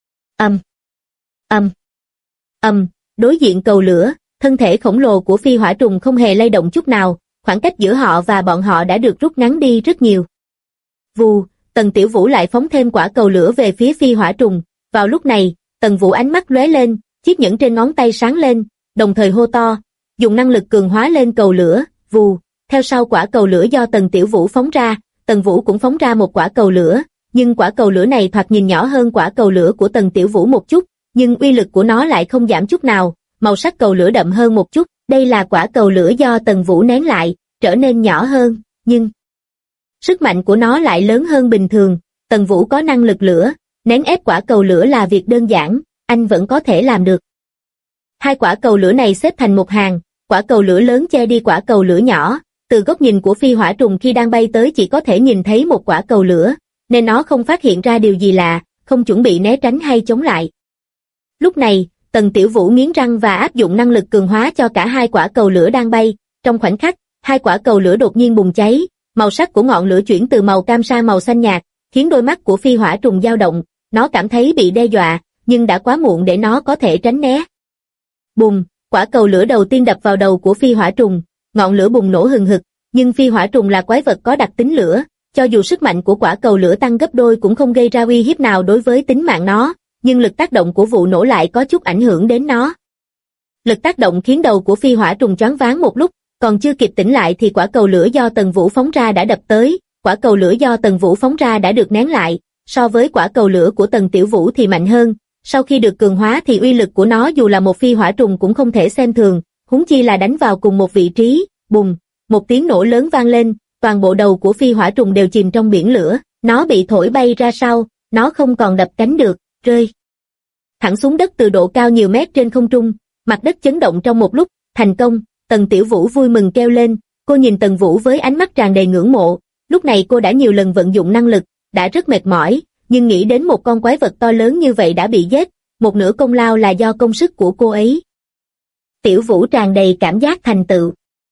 Đối diện cầu lửa, thân thể khổng lồ của phi hỏa trùng không hề lay động chút nào, khoảng cách giữa họ và bọn họ đã được rút ngắn đi rất nhiều. Vù, Tần Tiểu Vũ lại phóng thêm quả cầu lửa về phía phi hỏa trùng, vào lúc này, Tần Vũ ánh mắt lóe lên, chiếc nhẫn trên ngón tay sáng lên, đồng thời hô to, dùng năng lực cường hóa lên cầu lửa, vù, theo sau quả cầu lửa do Tần Tiểu Vũ phóng ra, Tần Vũ cũng phóng ra một quả cầu lửa, nhưng quả cầu lửa này thoạt nhìn nhỏ hơn quả cầu lửa của Tần Tiểu Vũ một chút, nhưng uy lực của nó lại không giảm chút nào, màu sắc cầu lửa đậm hơn một chút, đây là quả cầu lửa do Tần Vũ nén lại, trở nên nhỏ hơn, nhưng sức mạnh của nó lại lớn hơn bình thường. Tần Vũ có năng lực lửa, nén ép quả cầu lửa là việc đơn giản, anh vẫn có thể làm được. 2 quả cầu lửa này xếp thành một hàng, quả cầu lửa lớn che đi quả cầu lửa nhỏ, từ góc nhìn của phi hỏa trùng khi đang bay tới chỉ có thể nhìn thấy một quả cầu lửa, nên nó không phát hiện ra điều gì lạ, không chuẩn bị né tránh hay chống lại. Lúc này, Tần Tiểu Vũ nghiến răng và áp dụng năng lực cường hóa cho cả 2 quả cầu lửa đang bay, trong khoảnh khắc, 2 quả cầu lửa đột nhiên bùng cháy, màu sắc của ngọn lửa chuyển từ màu cam sang màu xanh nhạt, khiến đôi mắt của phi hỏa trùng dao động, nó cảm thấy bị đe dọa, nhưng đã quá muộn để nó có thể tránh né. Bùng, quả cầu lửa đầu tiên đập vào đầu của phi hỏa trùng, ngọn lửa bùng nổ hừng hực, nhưng phi hỏa trùng là quái vật có đặc tính lửa, cho dù sức mạnh của quả cầu lửa tăng gấp đôi cũng không gây ra uy hiếp nào đối với tính mạng nó, nhưng lực tác động của vụ nổ lại có chút ảnh hưởng đến nó. Lực tác động khiến đầu của phi hỏa trùng choáng váng một lúc, còn chưa kịp tỉnh lại thì quả cầu lửa do Tần Vũ phóng ra đã đập tới, quả cầu lửa do Tần Vũ phóng ra đã được nén lại, so với quả cầu lửa của Tần Tiểu Vũ thì mạnh hơn, sau khi được cường hóa thì uy lực của nó dù là một phi hỏa trùng cũng không thể xem thường, huống chi là đánh vào cùng một vị trí. Bùng, một tiếng nổ lớn vang lên, toàn bộ đầu của phi hỏa trùng đều chìm trong biển lửa, nó bị thổi bay ra sau, nó không còn đập cánh được, rơi thẳng xuống đất từ độ cao nhiều mét trên không trung, mặt đất chấn động trong một lúc, thành công. Tần Tiểu Vũ vui mừng kêu lên, cô nhìn Tần Vũ với ánh mắt tràn đầy ngưỡng mộ, lúc này cô đã nhiều lần vận dụng năng lực, đã rất mệt mỏi, nhưng nghĩ đến một con quái vật to lớn như vậy đã bị giết, một nửa công lao là do công sức của cô ấy. Tiểu Vũ tràn đầy cảm giác thành tựu.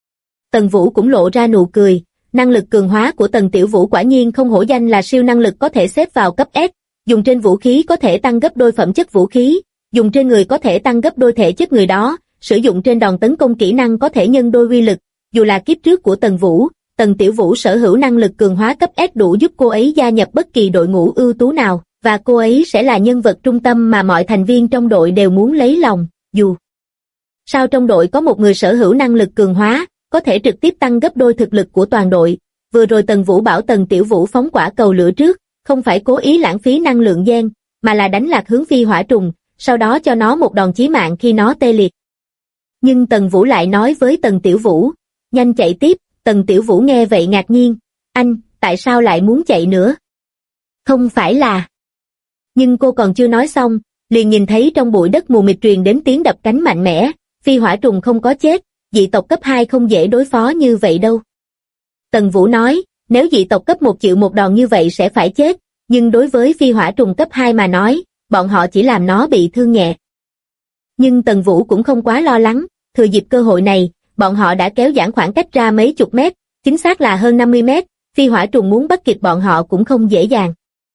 Tần Vũ cũng lộ ra nụ cười, năng lực cường hóa của Tần Tiểu Vũ quả nhiên không hổ danh là siêu năng lực có thể xếp vào cấp S, dùng trên vũ khí có thể tăng gấp đôi phẩm chất vũ khí, dùng trên người có thể tăng gấp đôi thể chất người đó, sử dụng trên đòn tấn công kỹ năng có thể nhân đôi uy lực, dù là kiếp trước của Tần Vũ, Tần Tiểu Vũ sở hữu năng lực cường hóa cấp S đủ giúp cô ấy gia nhập bất kỳ đội ngũ ưu tú nào, và cô ấy sẽ là nhân vật trung tâm mà mọi thành viên trong đội đều muốn lấy lòng, dù sao trong đội có một người sở hữu năng lực cường hóa, có thể trực tiếp tăng gấp đôi thực lực của toàn đội. Vừa rồi Tần Vũ bảo Tần Tiểu Vũ phóng quả cầu lửa trước, không phải cố ý lãng phí năng lượng gen, mà là đánh lạc hướng phi hỏa trùng, sau đó cho nó một đòn chí mạng khi nó tê liệt. Nhưng Tần Vũ lại nói với Tần Tiểu Vũ, nhanh chạy tiếp. Tần Tiểu Vũ nghe vậy ngạc nhiên, anh, tại sao lại muốn chạy nữa? Không phải là... Nhưng cô còn chưa nói xong, liền nhìn thấy trong bụi đất mù mịt truyền đến tiếng đập cánh mạnh mẽ, phi hỏa trùng không có chết, dị tộc cấp 2 không dễ đối phó như vậy đâu. Tần Vũ nói, nếu dị tộc cấp 1 chịu một đòn như vậy sẽ phải chết, nhưng đối với phi hỏa trùng cấp 2 mà nói, bọn họ chỉ làm nó bị thương nhẹ. Nhưng Tần Vũ cũng không quá lo lắng, thừa dịp cơ hội này, bọn họ đã kéo giãn khoảng cách ra mấy chục mét, chính xác là hơn 50 mét, phi hỏa trùng muốn bắt kịp bọn họ cũng không dễ dàng.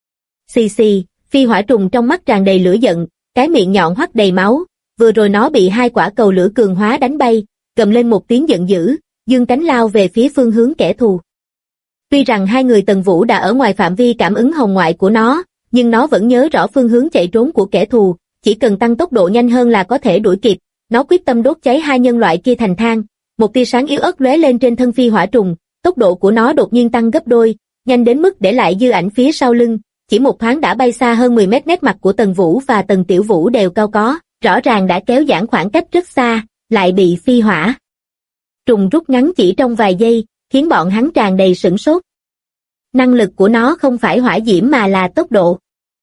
Xì xì, phi hỏa trùng trong mắt tràn đầy lửa giận, cái miệng nhọn hoắt đầy máu, vừa rồi nó bị hai quả cầu lửa cường hóa đánh bay, gầm lên một tiếng giận dữ, giương cánh lao về phía phương hướng kẻ thù. Tuy rằng hai người Tần Vũ đã ở ngoài phạm vi cảm ứng hồng ngoại của nó, nhưng nó vẫn nhớ rõ phương hướng chạy trốn của kẻ thù, chỉ cần tăng tốc độ nhanh hơn là có thể đuổi kịp. Nó quyết tâm đốt cháy hai nhân loại kia thành than. Một tia sáng yếu ớt lóe lên trên thân phi hỏa trùng, tốc độ của nó đột nhiên tăng gấp đôi, nhanh đến mức để lại dư ảnh phía sau lưng, chỉ một thoáng đã bay xa hơn 10 mét. Nét mặt của Tần Vũ và Tần Tiểu Vũ đều cau có, rõ ràng đã kéo giãn khoảng cách rất xa, lại bị phi hỏa trùng rút ngắn chỉ trong vài giây, khiến bọn hắn tràn đầy sửng sốt. Năng lực của nó không phải hỏa diễm mà là tốc độ.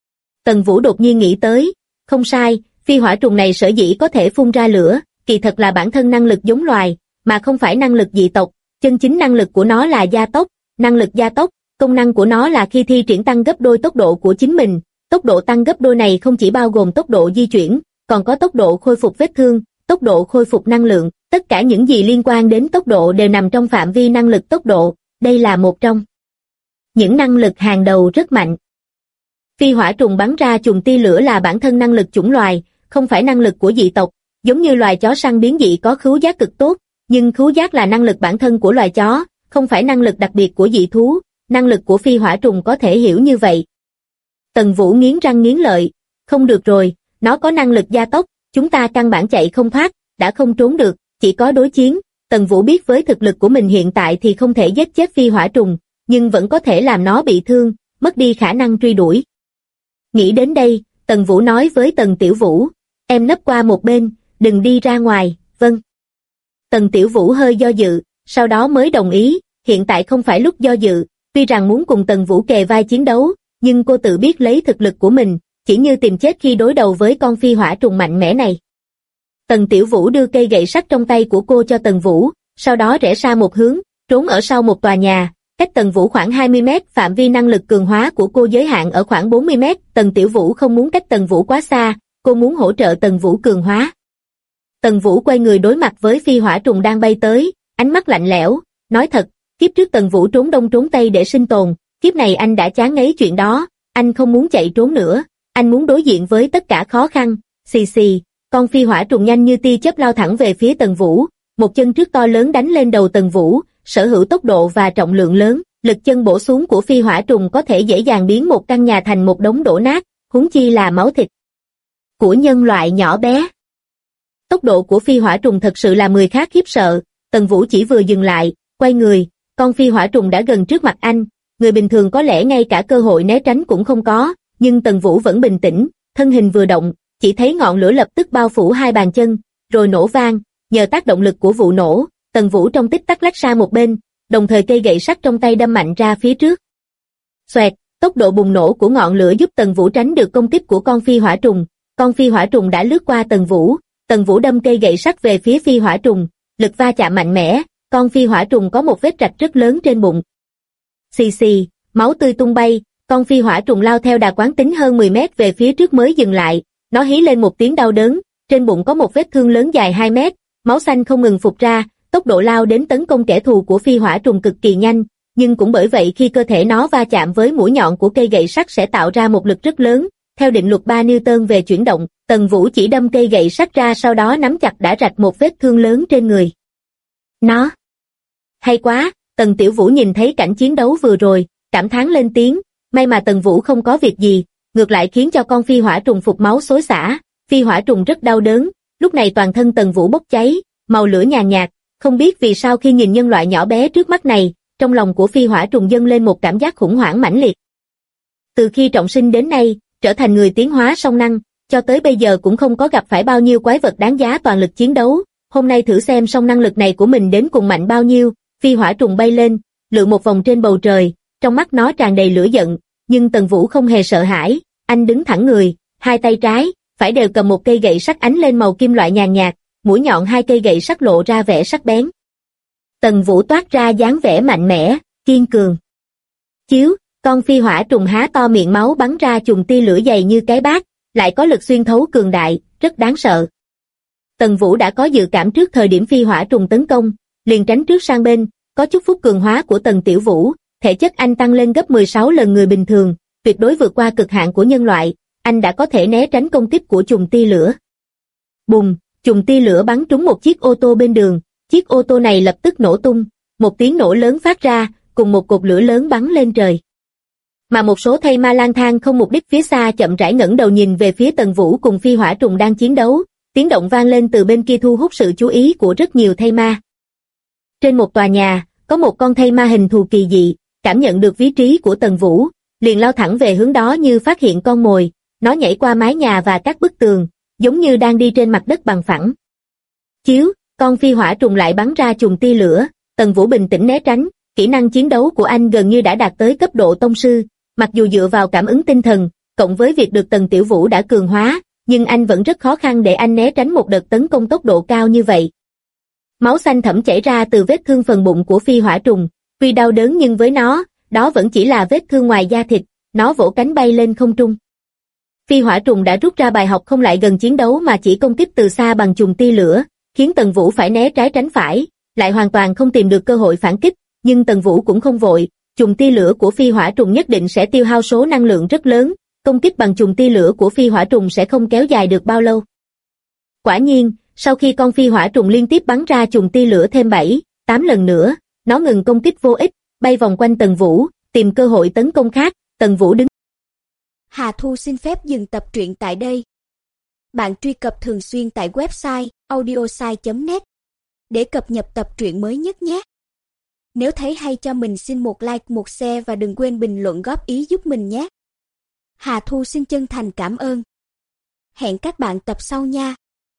Tần Vũ đột nhiên nghĩ tới, không sai, phi hỏa trùng này sở dĩ có thể phun ra lửa, kỳ thật là bản thân năng lực giống loài, mà không phải năng lực dị tộc. Chân chính năng lực của nó là gia tốc, năng lực gia tốc, công năng của nó là khi thi triển tăng gấp đôi tốc độ của chính mình. Tốc độ tăng gấp đôi này không chỉ bao gồm tốc độ di chuyển, còn có tốc độ khôi phục vết thương, tốc độ khôi phục năng lượng, tất cả những gì liên quan đến tốc độ đều nằm trong phạm vi năng lực tốc độ, đây là một trong những năng lực hàng đầu rất mạnh. Phi hỏa trùng bắn ra chùm tia lửa là bản thân năng lực chủng loài, không phải năng lực của dị tộc, giống như loài chó săn biến dị có khứu giác cực tốt, nhưng khứu giác là năng lực bản thân của loài chó, không phải năng lực đặc biệt của dị thú, năng lực của phi hỏa trùng có thể hiểu như vậy. Tần Vũ nghiến răng nghiến lợi, không được rồi, nó có năng lực gia tốc, chúng ta căn bản chạy không thoát, đã không trốn được, chỉ có đối chiến. Tần Vũ biết với thực lực của mình hiện tại thì không thể giết chết phi hỏa trùng, nhưng vẫn có thể làm nó bị thương, mất đi khả năng truy đuổi. Nghĩ đến đây, Tần Vũ nói với Tần Tiểu Vũ, em nấp qua một bên, đừng đi ra ngoài, vâng. Tần Tiểu Vũ hơi do dự, sau đó mới đồng ý, hiện tại không phải lúc do dự, tuy rằng muốn cùng Tần Vũ kề vai chiến đấu, nhưng cô tự biết lấy thực lực của mình, chỉ như tìm chết khi đối đầu với con phi hỏa trùng mạnh mẽ này. Tần Tiểu Vũ đưa cây gậy sắt trong tay của cô cho Tần Vũ, sau đó rẽ xa một hướng, trốn ở sau một tòa nhà, cách Tần Vũ khoảng 20 mét, phạm vi năng lực cường hóa của cô giới hạn ở khoảng 40 mét, Tần Tiểu Vũ không muốn cách Tần Vũ quá xa, cô muốn hỗ trợ Tần Vũ cường hóa. Tần Vũ quay người đối mặt với phi hỏa trùng đang bay tới, ánh mắt lạnh lẽo, nói thật, kiếp trước Tần Vũ trốn đông trốn tây để sinh tồn, kiếp này anh đã chán ngấy chuyện đó, anh không muốn chạy trốn nữa, anh muốn đối diện với tất cả khó khăn. Xì xì, con phi hỏa trùng nhanh như tia chớp lao thẳng về phía Tần Vũ, một chân trước to lớn đánh lên đầu Tần Vũ, sở hữu tốc độ và trọng lượng lớn, lực chân bổ xuống của phi hỏa trùng có thể dễ dàng biến một căn nhà thành một đống đổ nát, huống chi là máu thịt của nhân loại nhỏ bé. Tốc độ của phi hỏa trùng thật sự là người khác khiếp sợ, Tần Vũ chỉ vừa dừng lại, quay người, con phi hỏa trùng đã gần trước mặt anh, người bình thường có lẽ ngay cả cơ hội né tránh cũng không có, nhưng Tần Vũ vẫn bình tĩnh, thân hình vừa động, chỉ thấy ngọn lửa lập tức bao phủ hai bàn chân, rồi nổ vang, nhờ tác động lực của vụ nổ, Tần Vũ trong tích tắc lách sang một bên, đồng thời cây gậy sắt trong tay đâm mạnh ra phía trước. Xoẹt, tốc độ bùng nổ của ngọn lửa giúp Tần Vũ tránh được công kích của con phi hỏa trùng đã lướt qua Tần Vũ đâm cây gậy sắt về phía phi hỏa trùng, lực va chạm mạnh mẽ, con phi hỏa trùng có một vết rạch rất lớn trên bụng. Xì xì, máu tươi tung bay, con phi hỏa trùng lao theo đà quán tính hơn 10 mét về phía trước mới dừng lại, nó hí lên một tiếng đau đớn, trên bụng có một vết thương lớn dài 2 mét, máu xanh không ngừng phụt ra, tốc độ lao đến tấn công kẻ thù của phi hỏa trùng cực kỳ nhanh, nhưng cũng bởi vậy khi cơ thể nó va chạm với mũi nhọn của cây gậy sắt sẽ tạo ra một lực rất lớn. Theo định luật 3 Newton về chuyển động, Tần Vũ chỉ đâm cây gậy sắt ra sau đó nắm chặt đã rạch một vết thương lớn trên người nó. Hay quá, Tần Tiểu Vũ nhìn thấy cảnh chiến đấu vừa rồi, cảm thán lên tiếng, may mà Tần Vũ không có việc gì, ngược lại khiến cho con phi hỏa trùng phụt máu xối xả. Phi hỏa trùng rất đau đớn, lúc này toàn thân Tần Vũ bốc cháy, màu lửa nhàn nhạt, không biết vì sao khi nhìn nhân loại nhỏ bé trước mắt này, trong lòng của phi hỏa trùng dâng lên một cảm giác khủng hoảng mãnh liệt. Từ khi trọng sinh đến nay, trở thành người tiến hóa song năng, cho tới bây giờ cũng không có gặp phải bao nhiêu quái vật đáng giá toàn lực chiến đấu, hôm nay thử xem song năng lực này của mình đến cùng mạnh bao nhiêu. Phi hỏa trùng bay lên, lượn một vòng trên bầu trời, trong mắt nó tràn đầy lửa giận, nhưng Tần Vũ không hề sợ hãi, anh đứng thẳng người, hai tay trái, phải đều cầm một cây gậy sắt ánh lên màu kim loại nhàn nhạt, mũi nhọn hai cây gậy sắt lộ ra vẻ sắc bén. Tần Vũ toát ra dáng vẻ mạnh mẽ, kiên cường. Chiếu, con phi hỏa trùng há to miệng máu bắn ra chùm tia lửa dày như cái bát, lại có lực xuyên thấu cường đại, rất đáng sợ. Tần Vũ đã có dự cảm trước thời điểm phi hỏa trùng tấn công, liền tránh trước sang bên, có chúc phúc cường hóa của Tần Tiểu Vũ, thể chất anh tăng lên gấp 16 lần người bình thường, tuyệt đối vượt qua cực hạn của nhân loại, anh đã có thể né tránh công kích của chùm tia lửa. Bùng, chùm tia lửa bắn trúng một chiếc ô tô bên đường, chiếc ô tô này lập tức nổ tung, một tiếng nổ lớn phát ra, cùng một cột lửa lớn bắn lên trời. Mà một số thây ma lang thang không mục đích phía xa chậm rãi ngẩng đầu nhìn về phía Tần Vũ cùng phi hỏa trùng đang chiến đấu, tiếng động vang lên từ bên kia thu hút sự chú ý của rất nhiều thây ma. Trên một tòa nhà, có một con thây ma hình thù kỳ dị, cảm nhận được vị trí của Tần Vũ, liền lao thẳng về hướng đó như phát hiện con mồi, nó nhảy qua mái nhà và các bức tường, giống như đang đi trên mặt đất bằng phẳng. Chiếu, con phi hỏa trùng lại bắn ra chùm tia lửa, Tần Vũ bình tĩnh né tránh, kỹ năng chiến đấu của anh gần như đã đạt tới cấp độ tông sư, mặc dù dựa vào cảm ứng tinh thần, cộng với việc được Tần Tiểu Vũ đã cường hóa, nhưng anh vẫn rất khó khăn để anh né tránh một đợt tấn công tốc độ cao như vậy. Máu xanh thẫm chảy ra từ vết thương phần bụng của phi hỏa trùng, tuy đau đớn nhưng với nó, đó vẫn chỉ là vết thương ngoài da thịt, nó vỗ cánh bay lên không trung. Phi hỏa trùng đã rút ra bài học không lại gần chiến đấu mà chỉ công kích từ xa bằng chùm tia lửa, khiến Tần Vũ phải né trái tránh phải, lại hoàn toàn không tìm được cơ hội phản kích, nhưng Tần Vũ cũng không vội, chùm tia lửa của phi hỏa trùng nhất định sẽ tiêu hao số năng lượng rất lớn, công kích bằng chùm tia lửa của phi hỏa trùng sẽ không kéo dài được bao lâu. Quả nhiên, sau khi con phi hỏa trùng liên tiếp bắn ra chùm tia lửa thêm 7, 8 lần nữa, nó ngừng công kích vô ích, bay vòng quanh Tần Vũ, tìm cơ hội tấn công khác. Tần Vũ đứng. Hà Thu xin phép dừng tập truyện tại đây. Bạn truy cập thường xuyên tại website audiosai.net để cập nhật tập truyện mới nhất nhé. Nếu thấy hay cho mình xin một like, một share và đừng quên bình luận góp ý giúp mình nhé. Hà Thu xin chân thành cảm ơn. Hẹn các bạn tập sau nha.